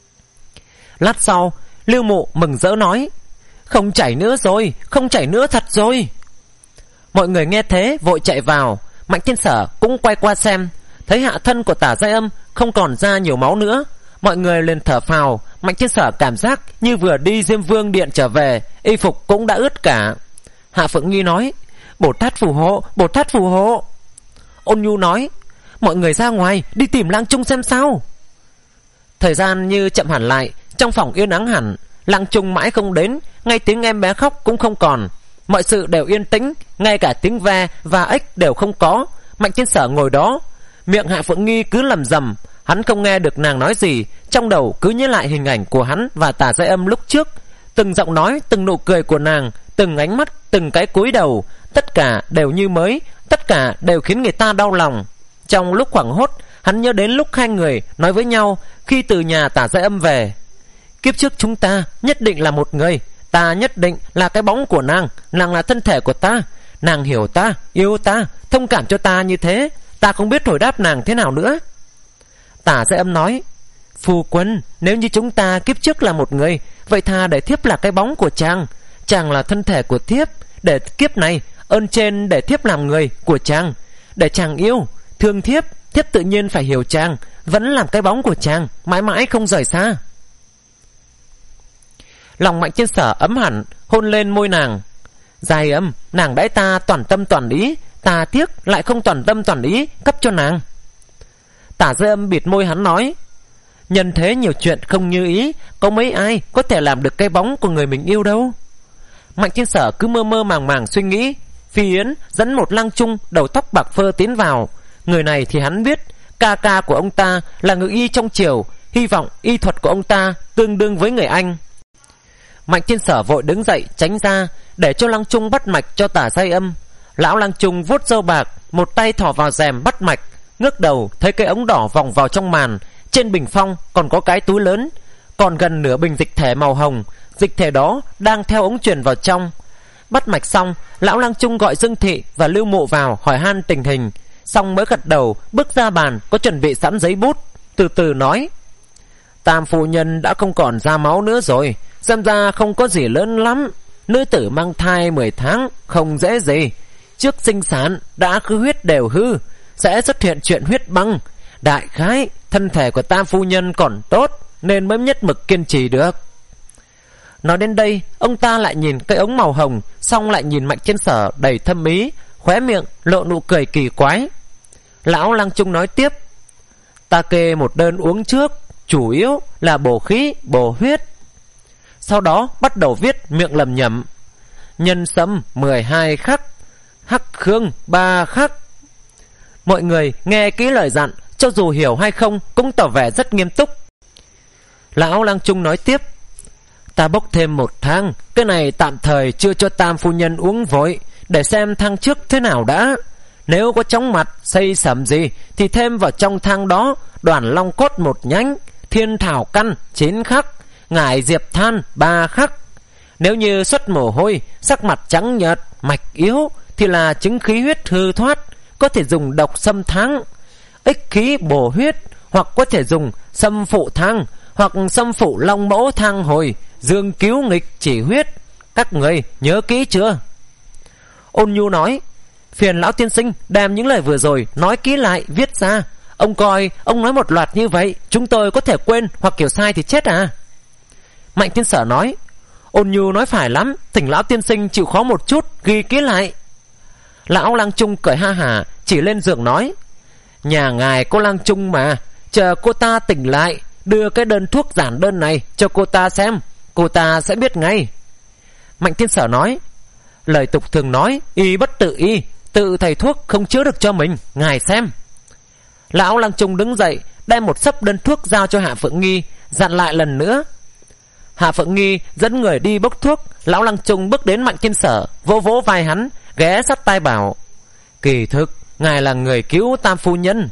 Lát sau Lưu Mụ mừng rỡ nói: Không chảy nữa rồi, không chảy nữa thật rồi. Mọi người nghe thế vội chạy vào. Mạnh Thiên Sở cũng quay qua xem, thấy hạ thân của Tả Giai Âm không còn ra nhiều máu nữa. Mọi người liền thở phào. Mạnh Thiên Sở cảm giác như vừa đi Diêm Vương điện trở về, y phục cũng đã ướt cả. Hạ Phượng Nghi nói: Bồ Tát phù hộ, Bồ Tát phù hộ. Ôn Nhu nói: Mọi người ra ngoài đi tìm Lang Trung xem sao. Thời gian như chậm hẳn lại, trong phòng yên ắng hẳn. Lang Trung mãi không đến, ngay tiếng em bé khóc cũng không còn. Mọi sự đều yên tĩnh, ngay cả tiếng ve và ếch đều không có. Mạnh Thiên Sở ngồi đó, miệng Hạ Phượng Nghi cứ lầm rầm. Hắn không nghe được nàng nói gì, trong đầu cứ nhớ lại hình ảnh của hắn và Tả Giai Âm lúc trước. Từng giọng nói, từng nụ cười của nàng, từng ánh mắt, từng cái cúi đầu, tất cả đều như mới, tất cả đều khiến người ta đau lòng. Trong lúc hoảng hốt, hắn nhớ đến lúc hai người nói với nhau khi từ nhà Tả Giai Âm về: Kiếp trước chúng ta nhất định là một người, ta nhất định là cái bóng của nàng, nàng là thân thể của ta, nàng hiểu ta, yêu ta, thông cảm cho ta như thế, ta không biết hồi đáp nàng thế nào nữa. Tả Giai Âm nói: Phu quân, nếu như chúng ta kiếp trước là một người, vậy thà để thiếp là cái bóng của chàng, chàng là thân thể của thiếp, để kiếp này ơn trên để thiếp làm người của chàng, để chàng yêu thương thiếp, thiếp tự nhiên phải hiểu chàng, vẫn làm cái bóng của chàng, mãi mãi không rời xa. Lòng Mạnh Thiên Sở ấm hẳn, hôn lên môi nàng. Giai Âm, nàng đãi ta toàn tâm toàn ý, ta tiếc lại không toàn tâm toàn ý cấp cho nàng. Tả Giai Âm bịt môi hắn nói, nhân thế nhiều chuyện không như ý, có mấy ai có thể làm được cái bóng của người mình yêu đâu. Mạnh Thiên Sở cứ mơ mơ màng màng suy nghĩ. Phi Yến dẫn một lang trung đầu tóc bạc phơ tiến vào. Người này thì hắn biết, ca ca của ông ta là ngự y trong triều, hy vọng y thuật của ông ta tương đương với người Anh. Mạnh Thiên Sở vội đứng dậy tránh ra, để cho lang trung bắt mạch cho Tả Giai Âm. Lão lang trung vuốt râu bạc, một tay thò vào rèm bắt mạch, ngước đầu thấy cái ống đỏ vòng vào trong màn. Trên bình phong còn có cái túi lớn, còn gần nửa bình dịch thể màu hồng. Dịch thể đó đang theo ống truyền vào trong. Bắt mạch xong, lão lang trung gọi Dương Thị và Lưu Mộ vào hỏi han tình hình, xong mới gật đầu bước ra bàn có chuẩn bị sẵn giấy bút, từ từ nói, Tam phu nhân đã không còn ra máu nữa rồi, xem ra không có gì lớn lắm. Nữ tử mang thai mười tháng không dễ gì, trước sinh sản đã khứ huyết đều hư, sẽ xuất hiện chuyện huyết băng. Đại khái thân thể của Tam phu nhân còn tốt nên mới nhất mực kiên trì được. Nói đến đây, ông ta lại nhìn cái ống màu hồng, xong lại nhìn Mạnh Thiên Sở đầy thâm ý, khóe miệng lộ nụ cười kỳ quái. Lão lang trung nói tiếp, ta kê một đơn uống trước, chủ yếu là bổ khí, bổ huyết. Sau đó bắt đầu viết, miệng lẩm nhẩm, nhân sâm mười hai khắc, hắc khương ba khắc. Mọi người nghe kỹ lời dặn, cho dù hiểu hay không cũng tỏ vẻ rất nghiêm túc. Lão lang trung nói tiếp, ta bốc thêm một thang, cái này tạm thời chưa cho Tam phu nhân uống vội, để xem thang trước thế nào đã. Nếu có chóng mặt, xây sẩm gì thì thêm vào trong thang đó đoàn long cốt một nhánh, thiên thảo căn chín khắc, ngải diệp than ba khắc. Nếu như xuất mồ hôi, sắc mặt trắng nhợt, mạch yếu thì là chứng khí huyết hư thoát, có thể dùng độc xâm thang, ích khí bổ huyết, hoặc có thể dùng xâm phụ thang, hoặc xâm phụ long mẫu thang hồi, dương cứu nghịch chỉ huyết. Các người nhớ kỹ chưa? Ôn Nhu nói, phiền lão tiên sinh đem những lời vừa rồi nói kỹ lại viết ra. Ông coi, ông nói một loạt như vậy, chúng tôi có thể quên hoặc kiểu sai thì chết à? Mạnh Thiên Sở nói, Ôn Nhu nói phải lắm, thỉnh lão tiên sinh chịu khó một chút, ghi kỹ lại. Lão lang trung cười ha hả, chỉ lên giường nói, nhà ngài có lang trung mà, chờ cô ta tỉnh lại, đưa cái đơn thuốc giản đơn này cho cô ta xem, cô ta sẽ biết ngay. Mạnh Thiên Sở nói, lời tục thường nói, y bất tự y, tự thầy thuốc không chữa được cho mình, ngài xem. Lão lang trung đứng dậy, đem một xấp đơn thuốc giao cho Hạ Phượng Nghi, dặn lại lần nữa. Hạ Phượng Nghi dẫn người đi bốc thuốc. Lão lang trung bước đến Mạnh Thiên Sở, vỗ vỗ vai hắn, ghé sát tai bảo, kỳ thực ngài là người cứu Tam phu nhân.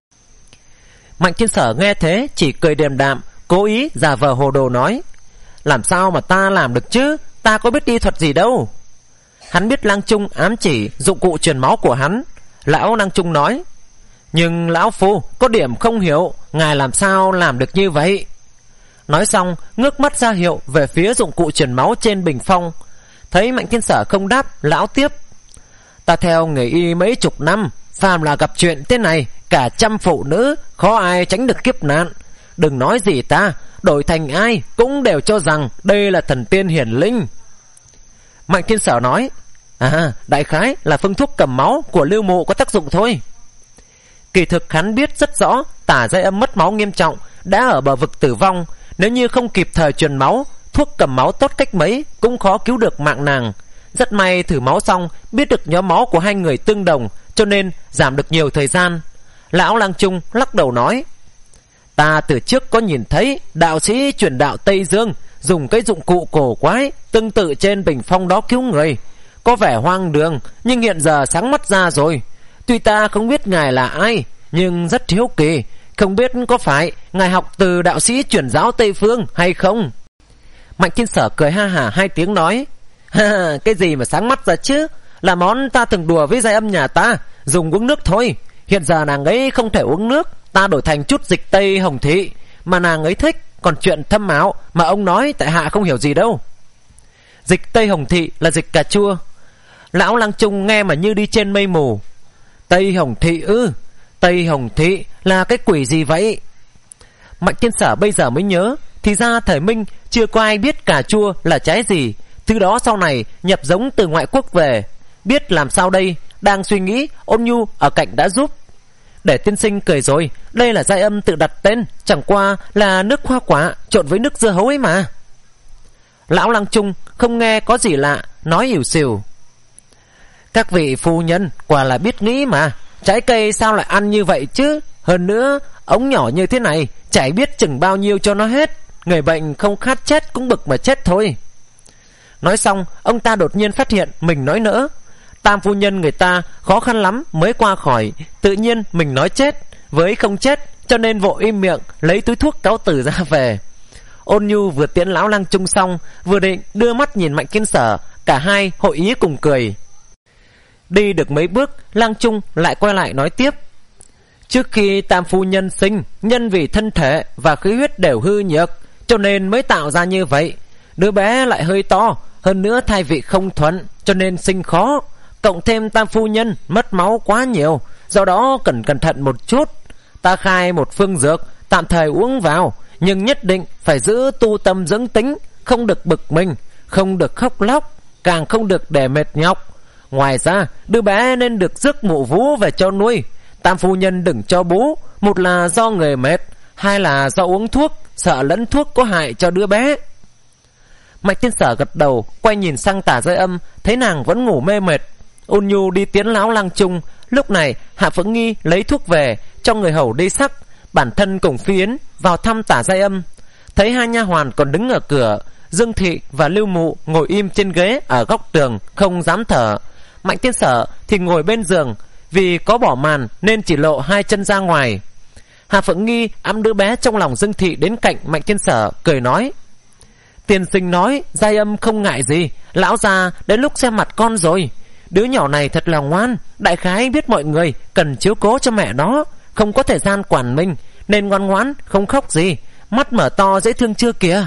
Mạnh Thiên Sở nghe thế chỉ cười điềm đạm, cố ý giả vờ hồ đồ nói, làm sao mà ta làm được chứ, ta có biết y thuật gì đâu. Hắn biết lang trung ám chỉ dụng cụ truyền máu của hắn. Lão lang trung nói, nhưng lão phu có điểm không hiểu, ngài làm sao làm được như vậy. Nói xong ngước mắt ra hiệu về phía dụng cụ truyền máu trên bình phong. Thấy Mạnh Thiên Sở không đáp, lão tiếp, ta theo nghề y mấy chục năm, phàm là gặp chuyện thế này, cả trăm phụ nữ khó ai tránh được kiếp nạn. Đừng nói gì ta, đổi thành ai cũng đều cho rằng đây là thần tiên hiển linh. Mạnh Thiên Sở nói, à, đại khái là phương thuốc cầm máu của Lưu Mộ có tác dụng thôi. Kỳ thực hắn biết rất rõ Tả Giai Âm mất máu nghiêm trọng, đã ở bờ vực tử vong. Nếu như không kịp thời truyền máu, thuốc cầm máu tốt cách mấy cũng khó cứu được mạng nàng. Rất may thử máu xong biết được nhóm máu của hai người tương đồng, cho nên giảm được nhiều thời gian. Lão lang trung lắc đầu nói, ta từ trước có nhìn thấy đạo sĩ truyền đạo Tây Dương dùng cái dụng cụ cổ quái tương tự trên bình phong đó cứu người, có vẻ hoang đường, nhưng hiện giờ sáng mắt ra rồi. Tuy ta không biết ngài là ai, nhưng rất hiếu kỳ, không biết có phải ngài học từ đạo sĩ truyền giáo Tây Phương hay không. Mạnh Thiên Sở cười ha hả hai tiếng nói, ha, cái gì mà sáng mắt ra chứ, là món ta từng đùa với Giai Âm nhà ta, dùng uống nước thôi. Hiện giờ nàng ấy không thể uống nước, ta đổi thành chút dịch Tây Hồng Thị mà nàng ấy thích. Còn chuyện thâm áo mà ông nói tại hạ không hiểu gì đâu. Dịch Tây Hồng Thị là dịch cà chua. Lão lang trung nghe mà như đi trên mây mù. Tây Hồng Thị ư? Tây Hồng Thị là cái quỷ gì vậy? Mạnh Thiên Sở bây giờ mới nhớ, thì ra thời Minh chưa có ai biết cà chua là trái gì. Thứ đó sau này nhập giống từ ngoại quốc về. Biết làm sao đây? Đang suy nghĩ, Ôn Nhu ở cạnh đã giúp. Để tiên sinh cười rồi, đây là giai âm tự đặt tên, chẳng qua là nước hoa quả trộn với nước dưa hấu ấy mà. Lão Lăng Trung không nghe có gì lạ, nói ỉu xìu: các vị phu nhân quả là biết nghĩ mà. Trái cây sao lại ăn như vậy chứ? Hơn nữa ống nhỏ như thế này chảy biết chừng bao nhiêu cho nó hết. Người bệnh không khát chết cũng bực mà chết thôi. Nói xong, ông ta đột nhiên phát hiện mình nói nỡ. Tam phu nhân người ta khó khăn lắm mới qua khỏi, tự nhiên mình nói chết với không chết, cho nên vội im miệng lấy túi thuốc cáo từ ra về. Ôn Nhu vừa tiễn lão Lăng Trung xong, vừa định đưa mắt nhìn Mạnh Kiên Sở. Cả hai hội ý cùng cười. Đi được mấy bước, Lăng Trung lại quay lại nói tiếp: trước khi tam phu nhân sinh, nhân vì thân thể và khí huyết đều hư nhược, cho nên mới tạo ra như vậy. Đứa bé lại hơi to, hơn nữa thai vị không thuận, cho nên sinh khó. Cộng thêm tam phu nhân mất máu quá nhiều, do đó cần cẩn thận một chút. Ta khai một phương dược, tạm thời uống vào, nhưng nhất định phải giữ tu tâm dưỡng tính, không được bực mình, không được khóc lóc, càng không được để mệt nhọc. Ngoài ra, đứa bé nên được rước mụ vú về cho nuôi. Tam phu nhân đừng cho bú, một là do người mệt, hai là do uống thuốc, sợ lẫn thuốc có hại cho đứa bé. Mạnh Thiên Sở gật đầu, quay nhìn sang Tả Giai Âm, thấy nàng vẫn ngủ mê mệt. Ôn Nhu đi tiến lão Lăng Trung. Lúc này Hạ Phượng Nghi lấy thuốc về cho người hầu đi sắc, bản thân cùng Phi Yến vào thăm Tả Giai Âm. Thấy hai nha hoàn còn đứng ở cửa, Dương Thị và Lưu Mụ ngồi im trên ghế ở góc tường, không dám thở. Mạnh Thiên Sở thì ngồi bên giường, vì có bỏ màn nên chỉ lộ hai chân ra ngoài. Hạ Phượng Nghi ẵm đứa bé trong lòng Dương Thị đến cạnh Mạnh Thiên Sở, cười nói: tiên sinh nói Giai Âm không ngại gì, lão già đến lúc xem mặt con rồi. Đứa nhỏ này thật là ngoan, đại khái biết mọi người cần chiếu cố cho mẹ nó, không có thời gian quản mình, nên ngoan ngoãn không khóc gì, mắt mở to dễ thương chưa kìa.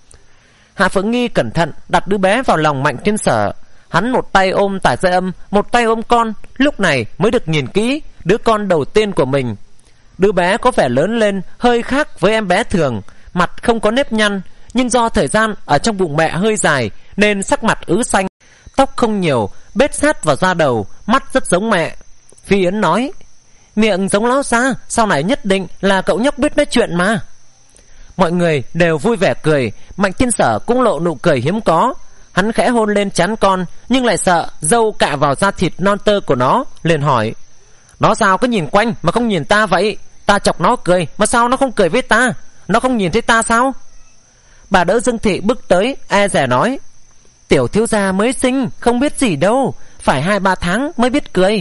Hạ Phượng Nghi cẩn thận đặt đứa bé vào lòng Mạnh Thiên Sở. Hắn một tay ôm Tả Giai Âm, một tay ôm con, lúc này mới được nhìn kỹ đứa con đầu tiên của mình. Đứa bé có vẻ lớn lên hơi khác với em bé thường, mặt không có nếp nhăn, nhưng do thời gian ở trong bụng mẹ hơi dài nên sắc mặt ứ xanh, tóc không nhiều, bết sát vào da đầu, mắt rất giống mẹ. Phi Yến nói: miệng giống lão gia, sau này nhất định là cậu nhóc biết nói chuyện mà. Mọi người đều vui vẻ cười. Mạnh Thiên Sở cũng lộ nụ cười hiếm có. Hắn khẽ hôn lên trán con, nhưng lại sợ dâu cạ vào da thịt non tơ của nó, liền hỏi: nó sao cứ nhìn quanh mà không nhìn ta vậy? Ta chọc nó cười mà sao nó không cười với ta? Nó không nhìn thấy ta sao? Bà đỡ Dương Thị bước tới, e dè nói: tiểu thiếu gia mới sinh, không biết gì đâu, phải hai ba tháng mới biết cười.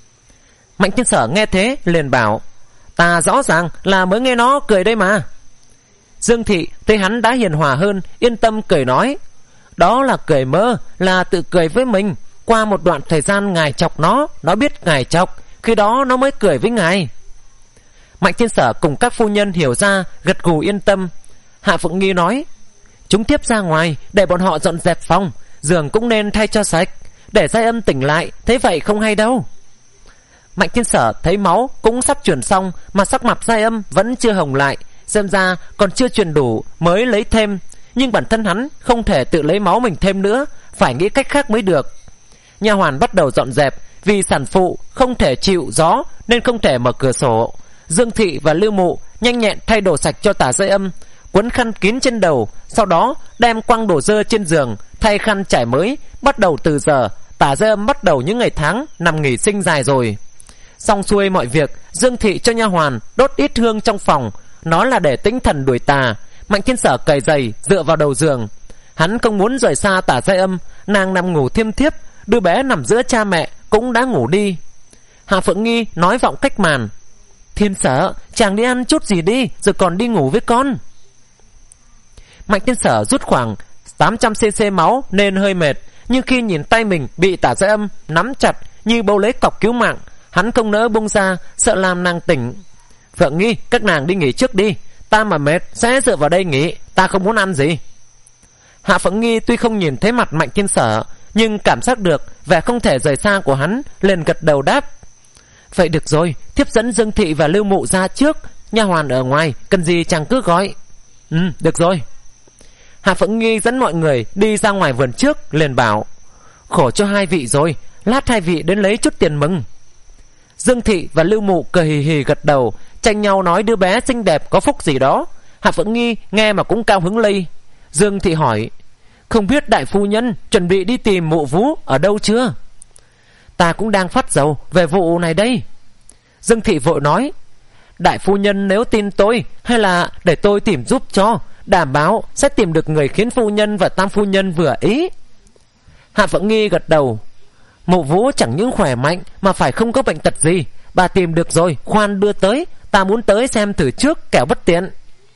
Mạnh Thiên Sở nghe thế liền bảo: ta rõ ràng là mới nghe nó cười đây mà. Dương Thị thấy hắn đã hiền hòa hơn, yên tâm cười nói: đó là cười mơ, là tự cười với mình. Qua một đoạn thời gian ngài chọc nó, nó biết ngài chọc, khi đó nó mới cười với ngài. Mạnh Thiên Sở cùng các phu nhân hiểu ra, gật gù yên tâm. Hạ Phượng Nghi nói: chúng tiếp ra ngoài để bọn họ dọn dẹp phòng, giường cũng nên thay cho sạch, để Giai Âm tỉnh lại, thế vậy không hay đâu. Mạnh Thiên Sở thấy máu cũng sắp chuyển xong mà sắc mặt Giai Âm vẫn chưa hồng lại, xem ra còn chưa truyền đủ mới lấy thêm. Nhưng bản thân hắn không thể tự lấy máu mình thêm nữa, phải nghĩ cách khác mới được. Nha hoàn bắt đầu dọn dẹp, vì sản phụ không thể chịu gió nên không thể mở cửa sổ. Dương Thị và Lưu Mụ nhanh nhẹn thay đồ sạch cho Tả Giai Âm, quấn khăn kín trên đầu, sau đó đem quăng đồ dơ trên giường, thay khăn trải mới. Bắt đầu từ giờ, Tả Giai Âm bắt đầu những ngày tháng nằm nghỉ sinh dài rồi. Xong xuôi mọi việc, Dương Thị cho nha hoàn đốt ít hương trong phòng, nói là để tĩnh thần đuổi tà. Mạnh Thiên Sở cởi giày dựa vào đầu giường. Hắn không muốn rời xa Tả Giai Âm, nàng nằm ngủ thiêm thiếp, đứa bé nằm giữa cha mẹ cũng đã ngủ đi. Hạ Phượng Nghi nói vọng cách màn: Thiên Sở, chàng đi ăn chút gì đi, rồi còn đi ngủ với con. Mạnh Thiên Sở rút khoảng tám trăm xê xê máu nên hơi mệt, nhưng khi nhìn tay mình bị Tả Giai Âm nắm chặt như bâu lấy cọc cứu mạng, hắn không nỡ buông ra, sợ làm nàng tỉnh. Phượng Nghi, các nàng đi nghỉ trước đi, ta mà mệt sẽ dựa vào đây nghỉ, ta không muốn ăn gì. Hạ Phượng Nghi tuy không nhìn thấy mặt Mạnh Thiên Sở, nhưng cảm giác được vẻ không thể rời xa của hắn, liền gật đầu đáp: vậy được rồi, thiếp dẫn Dương Thị và Lưu Mụ ra trước, nha hoàn ở ngoài cần gì chàng cứ gọi. Ừ, được rồi. Hạ Phượng Nghi dẫn mọi người đi ra ngoài vườn trước, liền bảo: khổ cho hai vị rồi, lát hai vị đến lấy chút tiền mừng. Dương Thị và Lưu Mụ cười hì hì gật đầu, tranh nhau nói đứa bé xinh đẹp có phúc gì đó. Hạ Phượng Nghi nghe mà cũng cao hứng lây. Dương Thị hỏi: không biết đại phu nhân chuẩn bị đi tìm Mụ Vú ở đâu chưa? Ta cũng đang phát dầu về vụ này đây. Dương Thị vội nói: đại phu nhân nếu tin tôi, hay là để tôi tìm giúp cho, đảm bảo sẽ tìm được người khiến phu nhân và tam phu nhân vừa ý. Hạ Phượng Nghi gật đầu: Mụ Vú chẳng những khỏe mạnh mà phải không có bệnh tật gì. Bà tìm được rồi, khoan đưa tới, ta muốn tới xem thử trước kẻo bất tiện.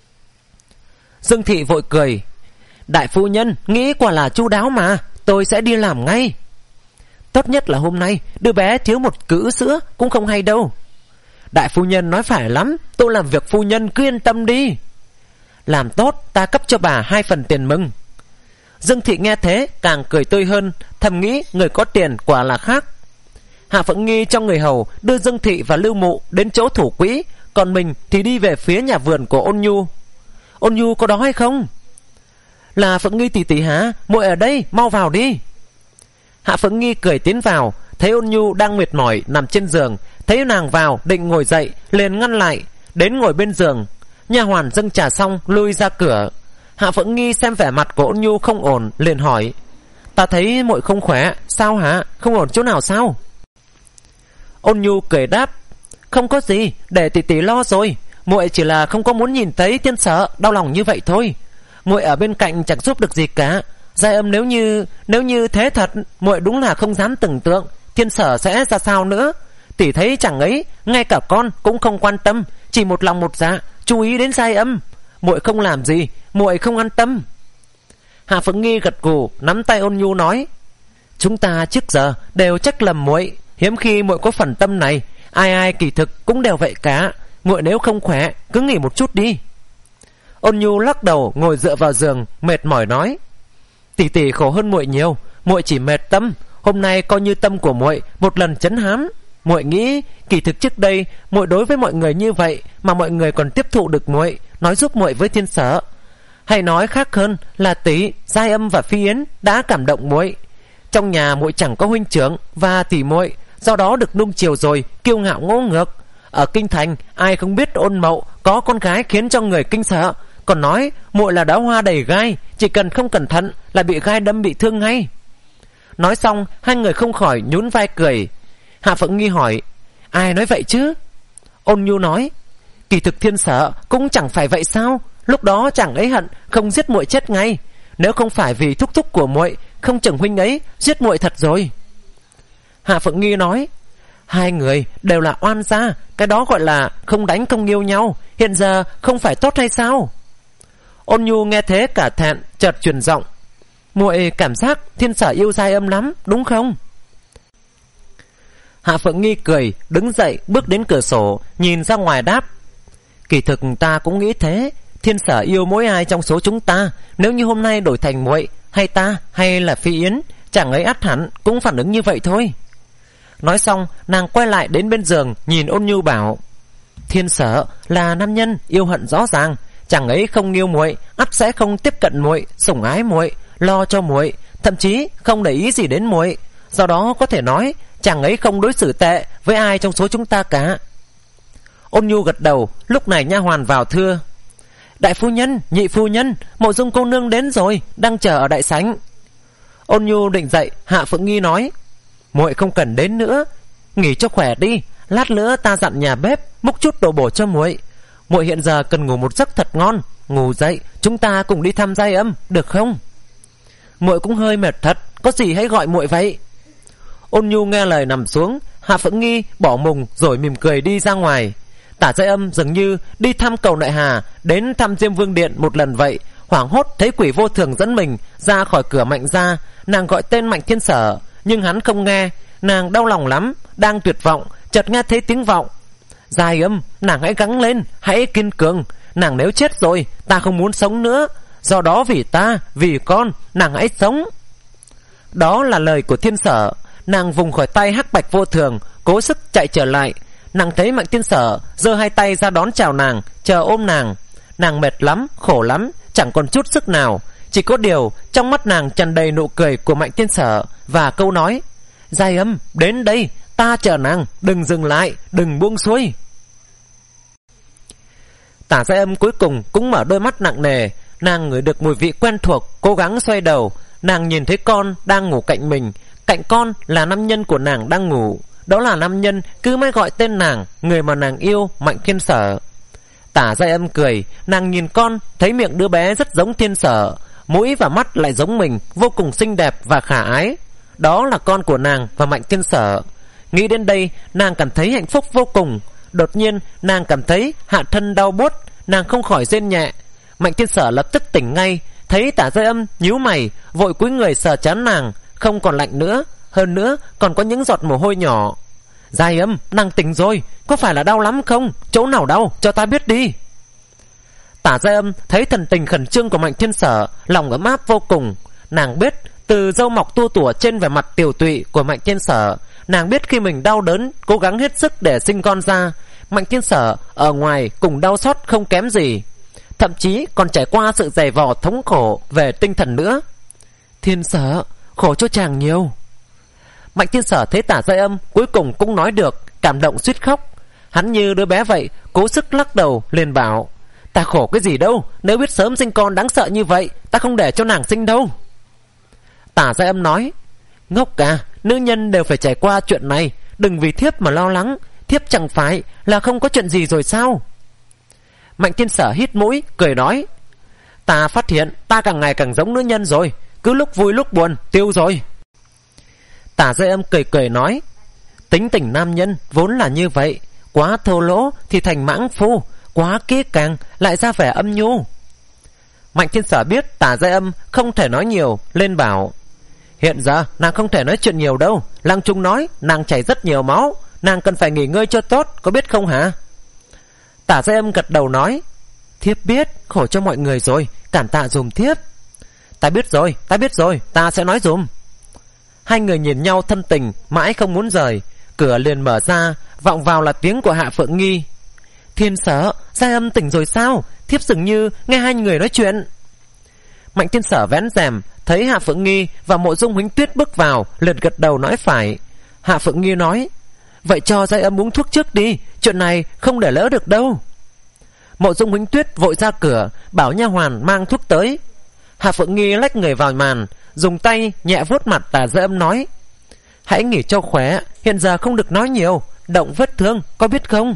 Dương Thị vội cười: đại phu nhân nghĩ quả là chu đáo mà, tôi sẽ đi làm ngay. Tốt nhất là hôm nay đứa bé thiếu một cữ sữa cũng không hay đâu. Đại phu nhân nói phải lắm, tôi làm việc phu nhân cứ yên tâm đi. Làm tốt, ta cấp cho bà hai phần tiền mừng. Dương Thị nghe thế càng cười tươi hơn, thầm nghĩ người có tiền quả là khác. Hạ Phượng Nghi trong người hầu đưa Dương Thị và Lưu Mụ đến chỗ thủ quỹ, còn mình thì đi về phía nhà vườn của Ôn Nhu. Ôn Nhu có đó hay không? Là Phượng Nghi tỷ tỷ hả? Muội ở đây, mau vào đi. Hạ Phượng Nghi cười tiến vào, thấy Ôn Nhu đang mệt mỏi nằm trên giường, thấy nàng vào định ngồi dậy, liền ngăn lại, đến ngồi bên giường. Nha hoàn dâng trà xong lui ra cửa. Hạ Phượng Nghi xem vẻ mặt của Ôn Nhu không ổn, liền hỏi: ta thấy muội không khỏe, sao hả? Không ổn chỗ nào sao? Ôn Nhu cười đáp: không có gì, để tỷ tỷ lo rồi. Muội chỉ là không có muốn nhìn thấy Thiên Sở đau lòng như vậy thôi. Muội ở bên cạnh chẳng giúp được gì cả. Giai Âm nếu như nếu như thế thật, muội đúng là không dám tưởng tượng Thiên Sở sẽ ra sao nữa. Tỷ thấy chẳng ấy, ngay cả con cũng không quan tâm, chỉ một lòng một dạ chú ý đến Giai Âm. Muội không làm gì, muội không an tâm. Hạ Phượng Nghi gật gù, nắm tay Ôn Nhu nói: chúng ta trước giờ đều trách lầm muội, hiếm khi muội có phần tâm này. Ai ai kỳ thực cũng đều vậy cả. Muội nếu không khỏe, cứ nghỉ một chút đi. Ôn Nhu lắc đầu ngồi dựa vào giường, mệt mỏi nói: tỷ tỷ khổ hơn muội nhiều, muội chỉ mệt tâm. Hôm nay coi như tâm của muội một lần chấn hám. Muội nghĩ kỳ thực trước đây muội đối với mọi người như vậy mà mọi người còn tiếp thụ được muội, nói giúp muội với Thiên Sở. Hay nói khác hơn là tỷ, Giai Âm và Phi Yến đã cảm động muội. Trong nhà muội chẳng có huynh trưởng và tỷ muội, do đó được nuông chiều rồi kiêu ngạo ngỗ ngược. Ở kinh thành ai không biết Ôn Mậu có con gái khiến cho người kinh sợ, còn nói muội là đóa hoa đầy gai, chỉ cần không cẩn thận là bị gai đâm bị thương ngay. Nói xong hai người không khỏi nhún vai cười. Hạ Phượng Nghi hỏi: ai nói vậy chứ? Ôn Nhu nói: kỳ thực Thiên Sở cũng chẳng phải vậy sao? Lúc đó chẳng ấy hận không giết muội chết ngay. Nếu không phải vì thúc thúc của muội, không chừng huynh ấy giết muội thật rồi. Hạ Phượng Nghi nói: hai người đều là oan gia, cái đó gọi là không đánh không yêu nhau. Hiện giờ không phải tốt hay sao? Ôn Nhu nghe thế cả thẹn, chợt truyền giọng: muội cảm giác Thiên Sở yêu Giai Âm lắm, đúng không? Hạ Phượng Nghi cười, đứng dậy bước đến cửa sổ, nhìn ra ngoài đáp: kỳ thực ta cũng nghĩ thế. Thiên Sở yêu mỗi ai trong số chúng ta. Nếu như hôm nay đổi thành muội, hay ta, hay là Phi Yến, chẳng ấy ắt hẳn cũng phản ứng như vậy thôi. Nói xong nàng quay lại đến bên giường, nhìn Ôn Nhu bảo: Thiên Sở là nam nhân yêu hận rõ ràng, chẳng ấy không yêu muội, ắt sẽ không tiếp cận muội, sủng ái muội, lo cho muội, thậm chí không để ý gì đến muội. Do đó có thể nói chàng ấy không đối xử tệ với ai trong số chúng ta cả. Ôn Nhu gật đầu. Lúc này nha hoàn vào thưa: đại phu nhân, nhị phu nhân, Mộ Dung cô nương đến rồi, đang chờ ở đại sảnh. Ôn Nhu định dậy. Hạ Phượng Nghi nói: muội không cần đến nữa, nghỉ cho khỏe đi, lát nữa ta dặn nhà bếp múc chút đồ bổ cho muội. Muội hiện giờ cần ngủ một giấc thật ngon, ngủ dậy chúng ta cùng đi thăm Giai Âm, được không? Muội cũng hơi mệt thật, có gì hãy gọi muội vậy. Ôn Nhu nghe lời nằm xuống. Hạ Phượng Nghi bỏ mùng rồi mỉm cười đi ra ngoài. Tả Giai Âm dường như đi thăm cầu Nội Hà, đến thăm Diêm Vương Điện một lần vậy, hoảng hốt thấy quỷ vô thường dẫn mình ra khỏi cửa Mạnh gia. Nàng gọi tên Mạnh Thiên Sở, nhưng hắn không nghe. Nàng đau lòng lắm, đang tuyệt vọng, chợt nghe thấy tiếng vọng: Giai Âm, nàng hãy gắng lên, hãy kiên cường. Nàng nếu chết rồi, ta không muốn sống nữa. Do đó vì ta, vì con, nàng hãy sống. Đó là lời của Thiên Sở. Nàng vùng khỏi tay Hắc Bạch vô thường, cố sức chạy trở lại. Nàng thấy Mạnh Thiên Sở giơ hai tay ra đón chào nàng, chờ ôm nàng. Nàng mệt lắm, khổ lắm, chẳng còn chút sức nào. Chỉ có điều trong mắt nàng tràn đầy nụ cười của Mạnh Thiên Sở và câu nói: Giai Âm, đến đây, ta chờ nàng, đừng dừng lại, đừng buông xuôi. Tả Giai Âm cuối cùng cũng mở đôi mắt nặng nề. Nàng ngửi được mùi vị quen thuộc, cố gắng xoay đầu. Nàng nhìn thấy con đang ngủ cạnh mình. Cạnh con là nam nhân của nàng đang ngủ. Đó là nam nhân cứ mãi gọi tên nàng, người mà nàng yêu, Mạnh Thiên Sở. Tả Giai Âm cười. Nàng nhìn con, thấy miệng đứa bé rất giống Thiên Sở, mũi và mắt lại giống mình, vô cùng xinh đẹp và khả ái. Đó là con của nàng và Mạnh Thiên Sở. Nghĩ đến đây, nàng cảm thấy hạnh phúc vô cùng. Đột nhiên nàng cảm thấy hạ thân đau buốt. Nàng không khỏi rên nhẹ. Mạnh Thiên Sở lập tức tỉnh ngay. Thấy Tả Giai Âm nhíu mày, vội cúi người sờ trán nàng. Không còn lạnh nữa, hơn nữa còn có những giọt mồ hôi nhỏ. Giai Âm, nàng tỉnh rồi, có phải là đau lắm không? Chỗ nào đau, cho ta biết đi. Tả Giai Âm thấy thần tình khẩn trương của Mạnh Thiên Sở, lòng ấm áp vô cùng. Nàng biết từ râu mọc tua tủa trên vẻ mặt tiều tụy của Mạnh Thiên Sở, nàng biết khi mình đau đớn, cố gắng hết sức để sinh con ra, Mạnh Thiên Sở ở ngoài cùng đau xót không kém gì, thậm chí còn trải qua sự dày vò thống khổ về tinh thần nữa. Thiên Sở, khổ cho chàng nhiều. Mạnh Thiên Sở thấy Tả Giai Âm cuối cùng cũng nói được, cảm động suýt khóc. Hắn như đứa bé vậy, cố sức lắc đầu liền bảo: Ta khổ cái gì đâu, nếu biết sớm sinh con đáng sợ như vậy, ta không để cho nàng sinh đâu. Tả Giai Âm nói: Ngốc cả, nữ nhân đều phải trải qua chuyện này, đừng vì thiếp mà lo lắng, thiếp chẳng phải là không có chuyện gì rồi sao? Mạnh Thiên Sở hít mũi, cười nói: Ta phát hiện ta càng ngày càng giống nữ nhân rồi, cứ lúc vui lúc buồn, tiêu rồi. Tả Giai Âm cười cười nói: Tính tình nam nhân vốn là như vậy, quá thô lỗ thì thành mãng phu, quá kỹ càng lại ra vẻ âm nhu. Mạnh Thiên Sở biết Tả Giai Âm không thể nói nhiều, lên bảo: Hiện giờ nàng không thể nói chuyện nhiều đâu, Lăng Trung nói nàng chảy rất nhiều máu, nàng cần phải nghỉ ngơi cho tốt, có biết không hả? Tả Giai Âm gật đầu nói: Thiếp biết, khổ cho mọi người rồi, cảm tạ dùm thiếp. Ta biết rồi, ta biết rồi, ta sẽ nói dùm. Hai người nhìn nhau thân tình, mãi không muốn rời. Cửa liền mở ra, vọng vào là tiếng của Hạ Phượng Nghi. Thiên Sở, Giai Âm tỉnh rồi sao? Thiếp dường như nghe hai người nói chuyện. Mạnh Thiên Sở vén rèm, thấy Hạ Phượng Nghi và Mộ Dung Huỳnh Tuyết bước vào, liền gật đầu nói phải. Hạ Phượng Nghi nói: Vậy cho Giai Âm uống thuốc trước đi, chuyện này không để lỡ được đâu. Mộ Dung Huỳnh Tuyết vội ra cửa, bảo nha hoàn mang thuốc tới. Hạ Phượng Nghi lách người vào màn, dùng tay nhẹ vuốt mặt Tả Giai Âm nói: Hãy nghỉ cho khỏe, hiện giờ không được nói nhiều, động vết thương, có biết không?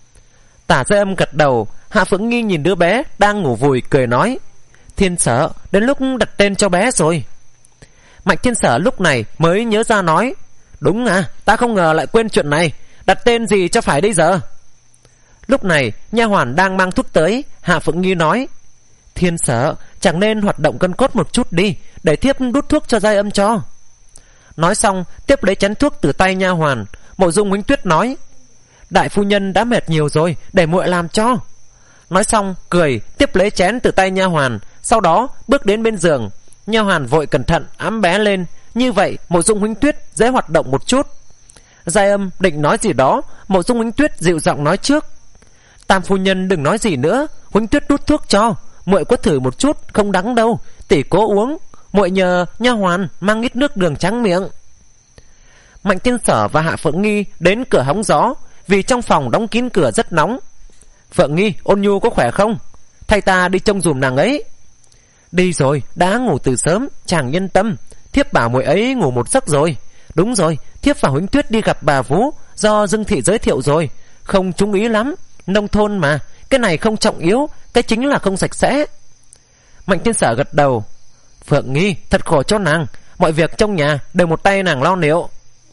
Tả Giai Âm gật đầu. Hạ Phượng Nghi nhìn đứa bé đang ngủ vùi, cười nói: Thiên Sở, đến lúc đặt tên cho bé rồi. Mạnh Thiên Sở lúc này mới nhớ ra nói: Đúng à, ta không ngờ lại quên chuyện này, đặt tên gì cho phải bây giờ? Lúc này nha hoàn đang mang thuốc tới. Hạ Phượng Nghi nói: Thiên Sở, chẳng nên hoạt động gân cốt một chút đi, để thiếp đút thuốc cho Giai Âm cho. Nói xong tiếp lấy chén thuốc từ tay nha hoàn. Mộ Dung Huỳnh Tuyết nói: Đại phu nhân đã mệt nhiều rồi, để muội làm cho. Nói xong cười tiếp lấy chén từ tay nha hoàn, sau đó bước đến bên giường. Nha hoàn vội cẩn thận ẵm bé lên, như vậy Mộ Dung Huỳnh Tuyết dễ hoạt động một chút. Giai Âm định nói gì đó, Mộ Dung Huỳnh Tuyết dịu giọng nói trước: Tam phu nhân đừng nói gì nữa, Huỳnh Tuyết đút thuốc cho, muội có thử một chút, không đắng đâu, tỷ cố uống, muội nhờ nha hoàn mang ít nước đường trắng miệng. Mạnh Thiên Sở và Hạ Phượng Nghi đến cửa hóng gió, vì trong phòng đóng kín cửa rất nóng. Phượng Nghi, Ôn Nhu có khỏe không? Thay ta đi trông dùm nàng ấy. Đi rồi, đã ngủ từ sớm, chàng yên tâm, thiếp bảo muội ấy ngủ một giấc rồi. Đúng rồi, thiếp và Huỳnh Tuyết đi gặp bà vú, do Dương thị giới thiệu rồi, không chú ý lắm, nông thôn mà, cái này không trọng yếu, cái chính là không sạch sẽ. Mạnh Thiên Sở gật đầu: Phượng Nghi thật khổ cho nàng, mọi việc trong nhà đều một tay nàng lo liệu.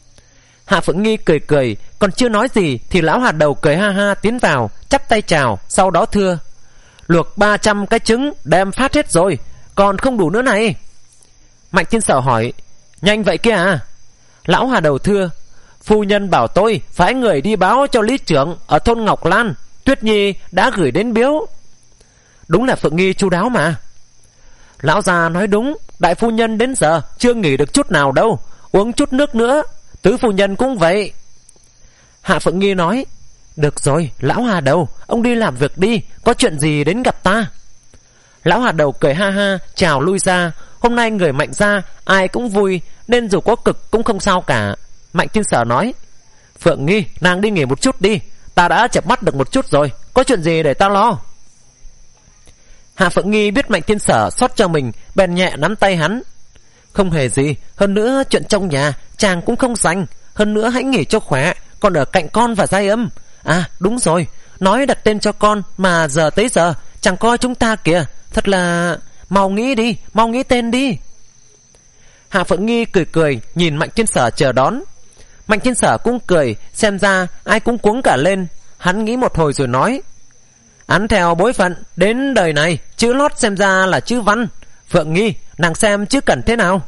Hạ Phượng Nghi cười cười, còn chưa nói gì thì lão Hà Đầu cười ha ha tiến vào, chắp tay chào, sau đó thưa: Luộc ba trăm cái trứng đem phát hết rồi, còn không đủ nữa này. Mạnh Thiên Sở hỏi: Nhanh vậy kia à? Lão Hà Đầu thưa: Phu nhân bảo tôi phái người đi báo cho lý trưởng ở thôn Ngọc Lan, Tuyết Nhi đã gửi đến biếu. Đúng là Phượng Nghi chu đáo mà. Lão già nói đúng, đại phu nhân đến giờ chưa nghỉ được chút nào đâu, uống chút nước nữa, tứ phu nhân cũng vậy. Hạ Phượng Nghi nói: Được rồi, lão Hà Đầu, ông đi làm việc đi, có chuyện gì đến gặp ta. Lão Hà Đầu cười ha ha chào lui ra. Hôm nay người Mạnh gia ai cũng vui, nên dù có cực cũng không sao cả. Mạnh Thiên Sở nói: Phượng Nghi, nàng đi nghỉ một chút đi, ta đã chợp mắt được một chút rồi, có chuyện gì để ta lo. Hạ Phượng Nghi biết Mạnh Thiên Sở xót cho mình, bèn nhẹ nắm tay hắn. Không hề gì, hơn nữa chuyện trong nhà chàng cũng không rảnh, hơn nữa hãy nghỉ cho khỏe, còn ở cạnh con và Giai Âm. À đúng rồi, nói đặt tên cho con mà giờ tới giờ chẳng coi chúng ta kìa, thật là... Mau nghĩ đi, mau nghĩ tên đi. Hạ Phượng Nghi cười cười nhìn Mạnh Thiên Sở chờ đón. Mạnh Thiên Sở cũng cười, xem ra ai cũng cuống cả lên. Hắn nghĩ một hồi rồi nói: Án theo bối phận, đến đời này chữ lót xem ra là chữ văn. Phượng Nghi, nàng xem chữ cẩn thế nào?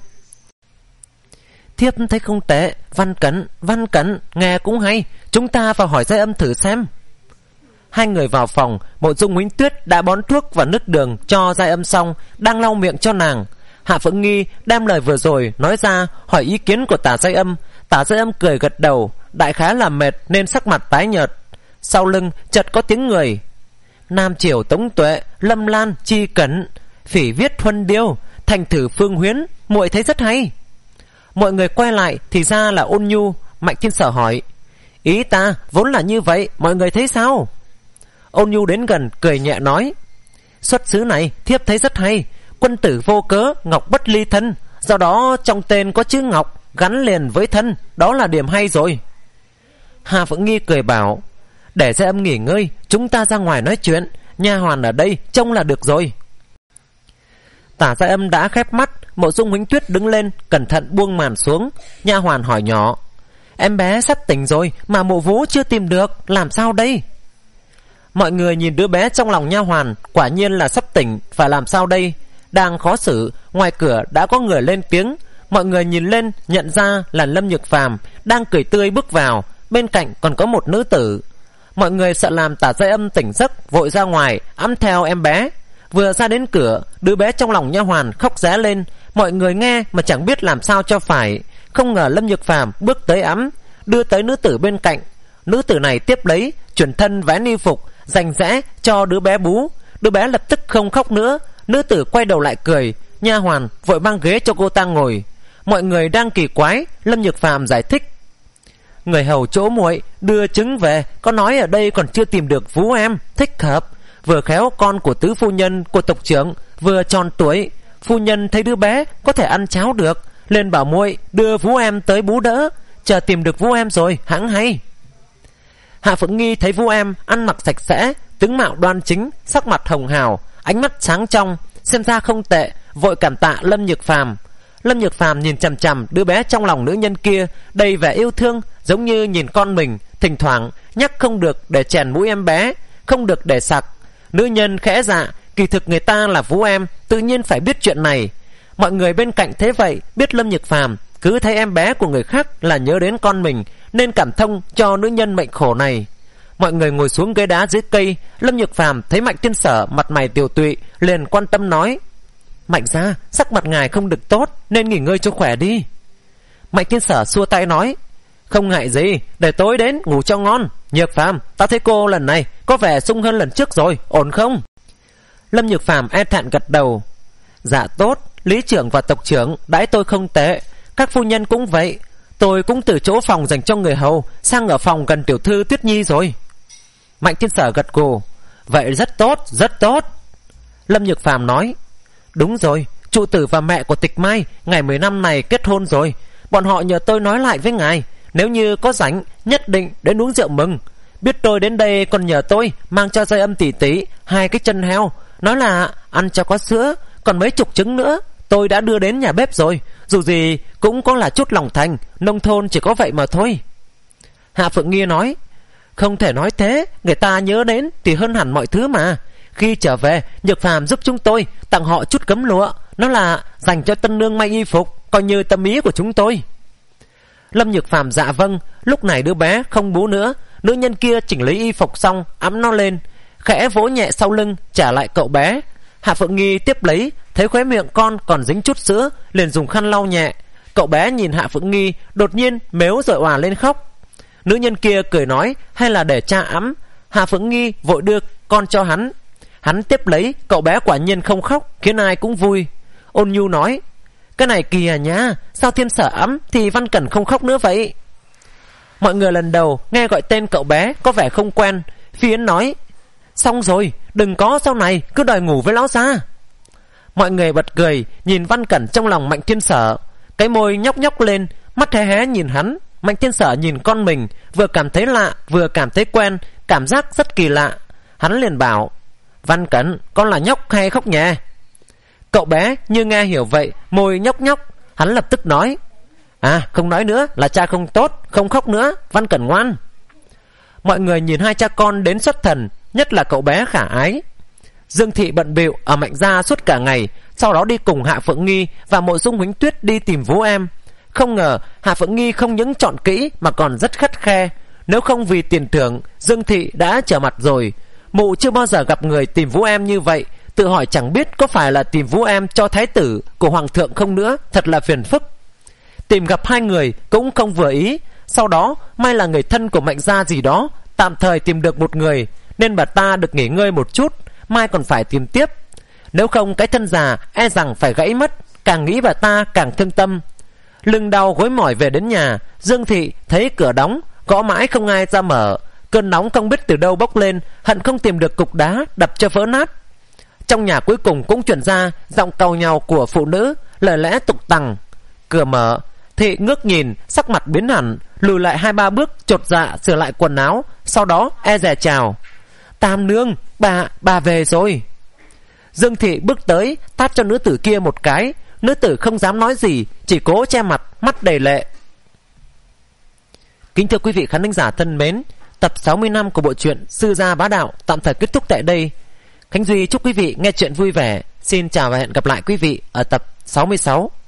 Thiếp thấy không tệ, văn cẩn, văn cẩn, nghe cũng hay. Chúng ta vào hỏi Giai Âm thử xem. Hai người vào phòng, Mộ Dung Huỳnh Tuyết đã bón thuốc và nước đường cho Giai Âm xong, đang lau miệng cho nàng. Hạ Phượng Nghi đem lời vừa rồi nói ra, hỏi ý kiến của Tả Giai Âm. Tả Giai Âm cười gật đầu, đại khái là mệt nên sắc mặt tái nhợt. Sau lưng chợt có tiếng người: Nam Triều Tống Tuệ, Lâm Lan, Chi Cẩn, Phỉ Viết Huân Điêu, Thành Thử Phương Huyến, muội thấy rất hay. Mọi người quay lại thì ra là Ôn Nhu. Mạnh Thiên Sở hỏi: Ý ta vốn là như vậy, mọi người thấy sao? Ôn Nhu đến gần cười nhẹ nói: Xuất xứ này thiếp thấy rất hay. Quân tử vô cớ, ngọc bất ly thân, do đó trong tên có chữ ngọc gắn liền với thân, đó là điểm hay rồi. Hà Phượng Nghi cười bảo: Để Giai Âm nghỉ ngơi, chúng ta ra ngoài nói chuyện, nha hoàn ở đây trông là được rồi. Tả Giai Âm đã khép mắt. Mộ Dung Huỳnh Tuyết đứng lên cẩn thận buông màn xuống. Nha hoàn hỏi nhỏ: Em bé sắp tỉnh rồi mà mộ Vũ chưa tìm được, làm sao đây? Mọi người nhìn đứa bé trong lòng nha hoàn, quả nhiên là sắp tỉnh, phải làm sao đây? Đang khó xử, ngoài cửa đã có người lên tiếng. Mọi người nhìn lên nhận ra là Lâm Nhược Phàm đang cười tươi bước vào, bên cạnh còn có một nữ tử. Mọi người sợ làm Tả Giai Âm tỉnh giấc, vội ra ngoài ẵm theo em bé. Vừa ra đến cửa, đứa bé trong lòng nha hoàn khóc ré lên. Mọi người nghe mà chẳng biết làm sao cho phải. Không ngờ Lâm Nhược Phàm bước tới ẵm, đưa tới nữ tử bên cạnh. Nữ tử này tiếp lấy, chuyển thân vén y phục, rành rẽ cho đứa bé bú. Đứa bé lập tức không khóc nữa. Nữ tử quay đầu lại cười. Nha hoàn vội mang ghế cho cô ta ngồi. Mọi người đang kỳ quái, Lâm Nhược Phàm giải thích: Người hầu chỗ muội đưa trứng về, có nói ở đây còn chưa tìm được Vũ em thích hợp. Vừa khéo con của tứ phu nhân của tộc trưởng vừa tròn tuổi, phu nhân thấy đứa bé có thể ăn cháo được, lên bảo muội đưa Vũ em tới bú đỡ, chờ tìm được Vũ em rồi hãng hay. Hạ Phượng Nghi thấy Vũ em ăn mặc sạch sẽ, tướng mạo đoan chính, sắc mặt hồng hào, ánh mắt sáng trong, xem ra không tệ, vội cảm tạ Lâm Nhược Phàm. Lâm Nhược Phàm nhìn chằm chằm đứa bé trong lòng nữ nhân kia, đầy vẻ yêu thương, giống như nhìn con mình, thỉnh thoảng nhắc không được để chèn mũi em bé, không được để sặc. Nữ nhân khẽ dạ, kỳ thực người ta là Vũ em, tự nhiên phải biết chuyện này. Mọi người bên cạnh thế vậy, biết Lâm Nhược Phàm cứ thấy em bé của người khác là nhớ đến con mình, nên cảm thông cho nữ nhân mệnh khổ này. Mọi người ngồi xuống ghế đá dưới cây. Lâm Nhược Phàm thấy Mạnh Thiên Sở mặt mày tiều tụy, liền quan tâm nói: Mạnh gia, sắc mặt ngài không được tốt, nên nghỉ ngơi cho khỏe đi. Mạnh Thiên Sở xua tay nói: Không ngại gì, để tối đến ngủ cho ngon. Nhược Phàm, ta thấy cô lần này có vẻ sung hơn lần trước rồi, ổn không? Lâm Nhược Phàm e thẹn gật đầu: Dạ tốt, lý trưởng và tộc trưởng đãi tôi không tệ, các phu nhân cũng vậy. Tôi cũng từ chỗ phòng dành cho người hầu sang ở phòng gần tiểu thư Tuyết Nhi rồi. Mạnh Thiên Sở gật gù: Vậy rất tốt, rất tốt. Lâm Nhược Phàm nói: Đúng rồi, trụ tử và mẹ của Tịch Mai ngày mười năm này kết hôn rồi. Bọn họ nhờ tôi nói lại với ngài, nếu như có rảnh nhất định đến uống rượu mừng. Biết tôi đến đây còn nhờ tôi mang cho Giai Âm tỷ tỷ hai cái chân heo, nói là ăn cho có sữa, còn mấy chục trứng nữa tôi đã đưa đến nhà bếp rồi. Dù gì cũng có là chút lòng thành, nông thôn chỉ có vậy mà thôi. Hạ Phượng Nghi nói: Không thể nói thế, người ta nhớ đến thì hơn hẳn mọi thứ mà. Khi trở về, Nhược Phàm giúp chúng tôi tặng họ chút cấm lụa, nó là dành cho tân nương may y phục, coi như tâm ý của chúng tôi. Lâm Nhược Phàm dạ vâng. Lúc này đứa bé không bú nữa. Nữ nhân kia chỉnh lấy y phục xong, ẵm nó lên, khẽ vỗ nhẹ sau lưng trả lại cậu bé. Hạ Phượng Nghi tiếp lấy, thấy khóe miệng con còn dính chút sữa, liền dùng khăn lau nhẹ. Cậu bé nhìn Hạ Phượng Nghi, đột nhiên mếu rồi òa lên khóc. Nữ nhân kia cười nói: Hay là để cha ẵm. Hạ Phượng Nghi vội đưa con cho hắn. Hắn tiếp lấy, cậu bé quả nhiên không khóc, khiến ai cũng vui. Ôn Nhu nói: cái này kìa nhá, sao Thiên Sở ấm thì Văn Cẩn không khóc nữa vậy? Mọi người lần đầu nghe gọi tên cậu bé có vẻ không quen. Phi Yến nói: xong rồi, đừng có sau này cứ đòi ngủ với lão gia. Mọi người bật cười, nhìn Văn Cẩn trong lòng Mạnh Thiên Sở. Cái môi nhóc nhóc lên, mắt hé hé nhìn hắn. Mạnh Thiên Sở nhìn con mình, vừa cảm thấy lạ, vừa cảm thấy quen, cảm giác rất kỳ lạ. Hắn liền bảo: Văn Cẩn, con là nhóc hay khóc nhè? Cậu bé như nghe hiểu vậy, môi nhóc nhóc. Hắn lập tức nói: à, không nói nữa, là cha không tốt, không khóc nữa, Văn Cẩn ngoan. Mọi người nhìn hai cha con đến xuất thần, nhất là cậu bé khả ái. Dương Thị bận bịu ở Mạnh gia suốt cả ngày, sau đó đi cùng Hạ Phượng Nghi và Mộ Dung Huỳnh Tuyết đi tìm Vũ Em. Không ngờ Hạ Phượng Nghi không những chọn kỹ mà còn rất khắt khe. Nếu không vì tiền thưởng, Dương Thị đã trở mặt rồi. Mụ chưa bao giờ gặp người tìm Vũ Em như vậy, tự hỏi chẳng biết có phải là tìm Vũ Em cho thái tử của hoàng thượng không nữa, thật là phiền phức. Tìm gặp hai người cũng không vừa ý. Sau đó may là người thân của Mạnh gia gì đó tạm thời tìm được một người, nên bà ta được nghỉ ngơi một chút, mai còn phải tìm tiếp. Nếu không cái thân già e rằng phải gãy mất. Càng nghĩ bà ta càng thương tâm. Lưng đau gối mỏi về đến nhà, Dương Thị thấy cửa đóng, gõ mãi không ai ra mở. Cơn nóng không biết từ đâu bốc lên, hận không tìm được cục đá đập cho vỡ nát. Trong nhà cuối cùng cũng truyền ra giọng càu nhàu của phụ nữ, lời lẽ tục tằng. Cửa mở, Thị ngước nhìn, sắc mặt biến hẳn, lùi lại hai ba bước, chột dạ sửa lại quần áo, sau đó e dè chào: Tam nương, bà, bà về rồi. Dương Thị bước tới, tát cho nữ tử kia một cái. Nữ tử không dám nói gì, chỉ cố che mặt, mắt đầy lệ. Kính thưa quý vị khán thính giả thân mến, tập sáu mươi năm của bộ truyện Sư Gia Bá Đạo tạm thời kết thúc tại đây. Khánh Duy chúc quý vị nghe chuyện vui vẻ. Xin chào và hẹn gặp lại quý vị ở tập sáu mươi sáu.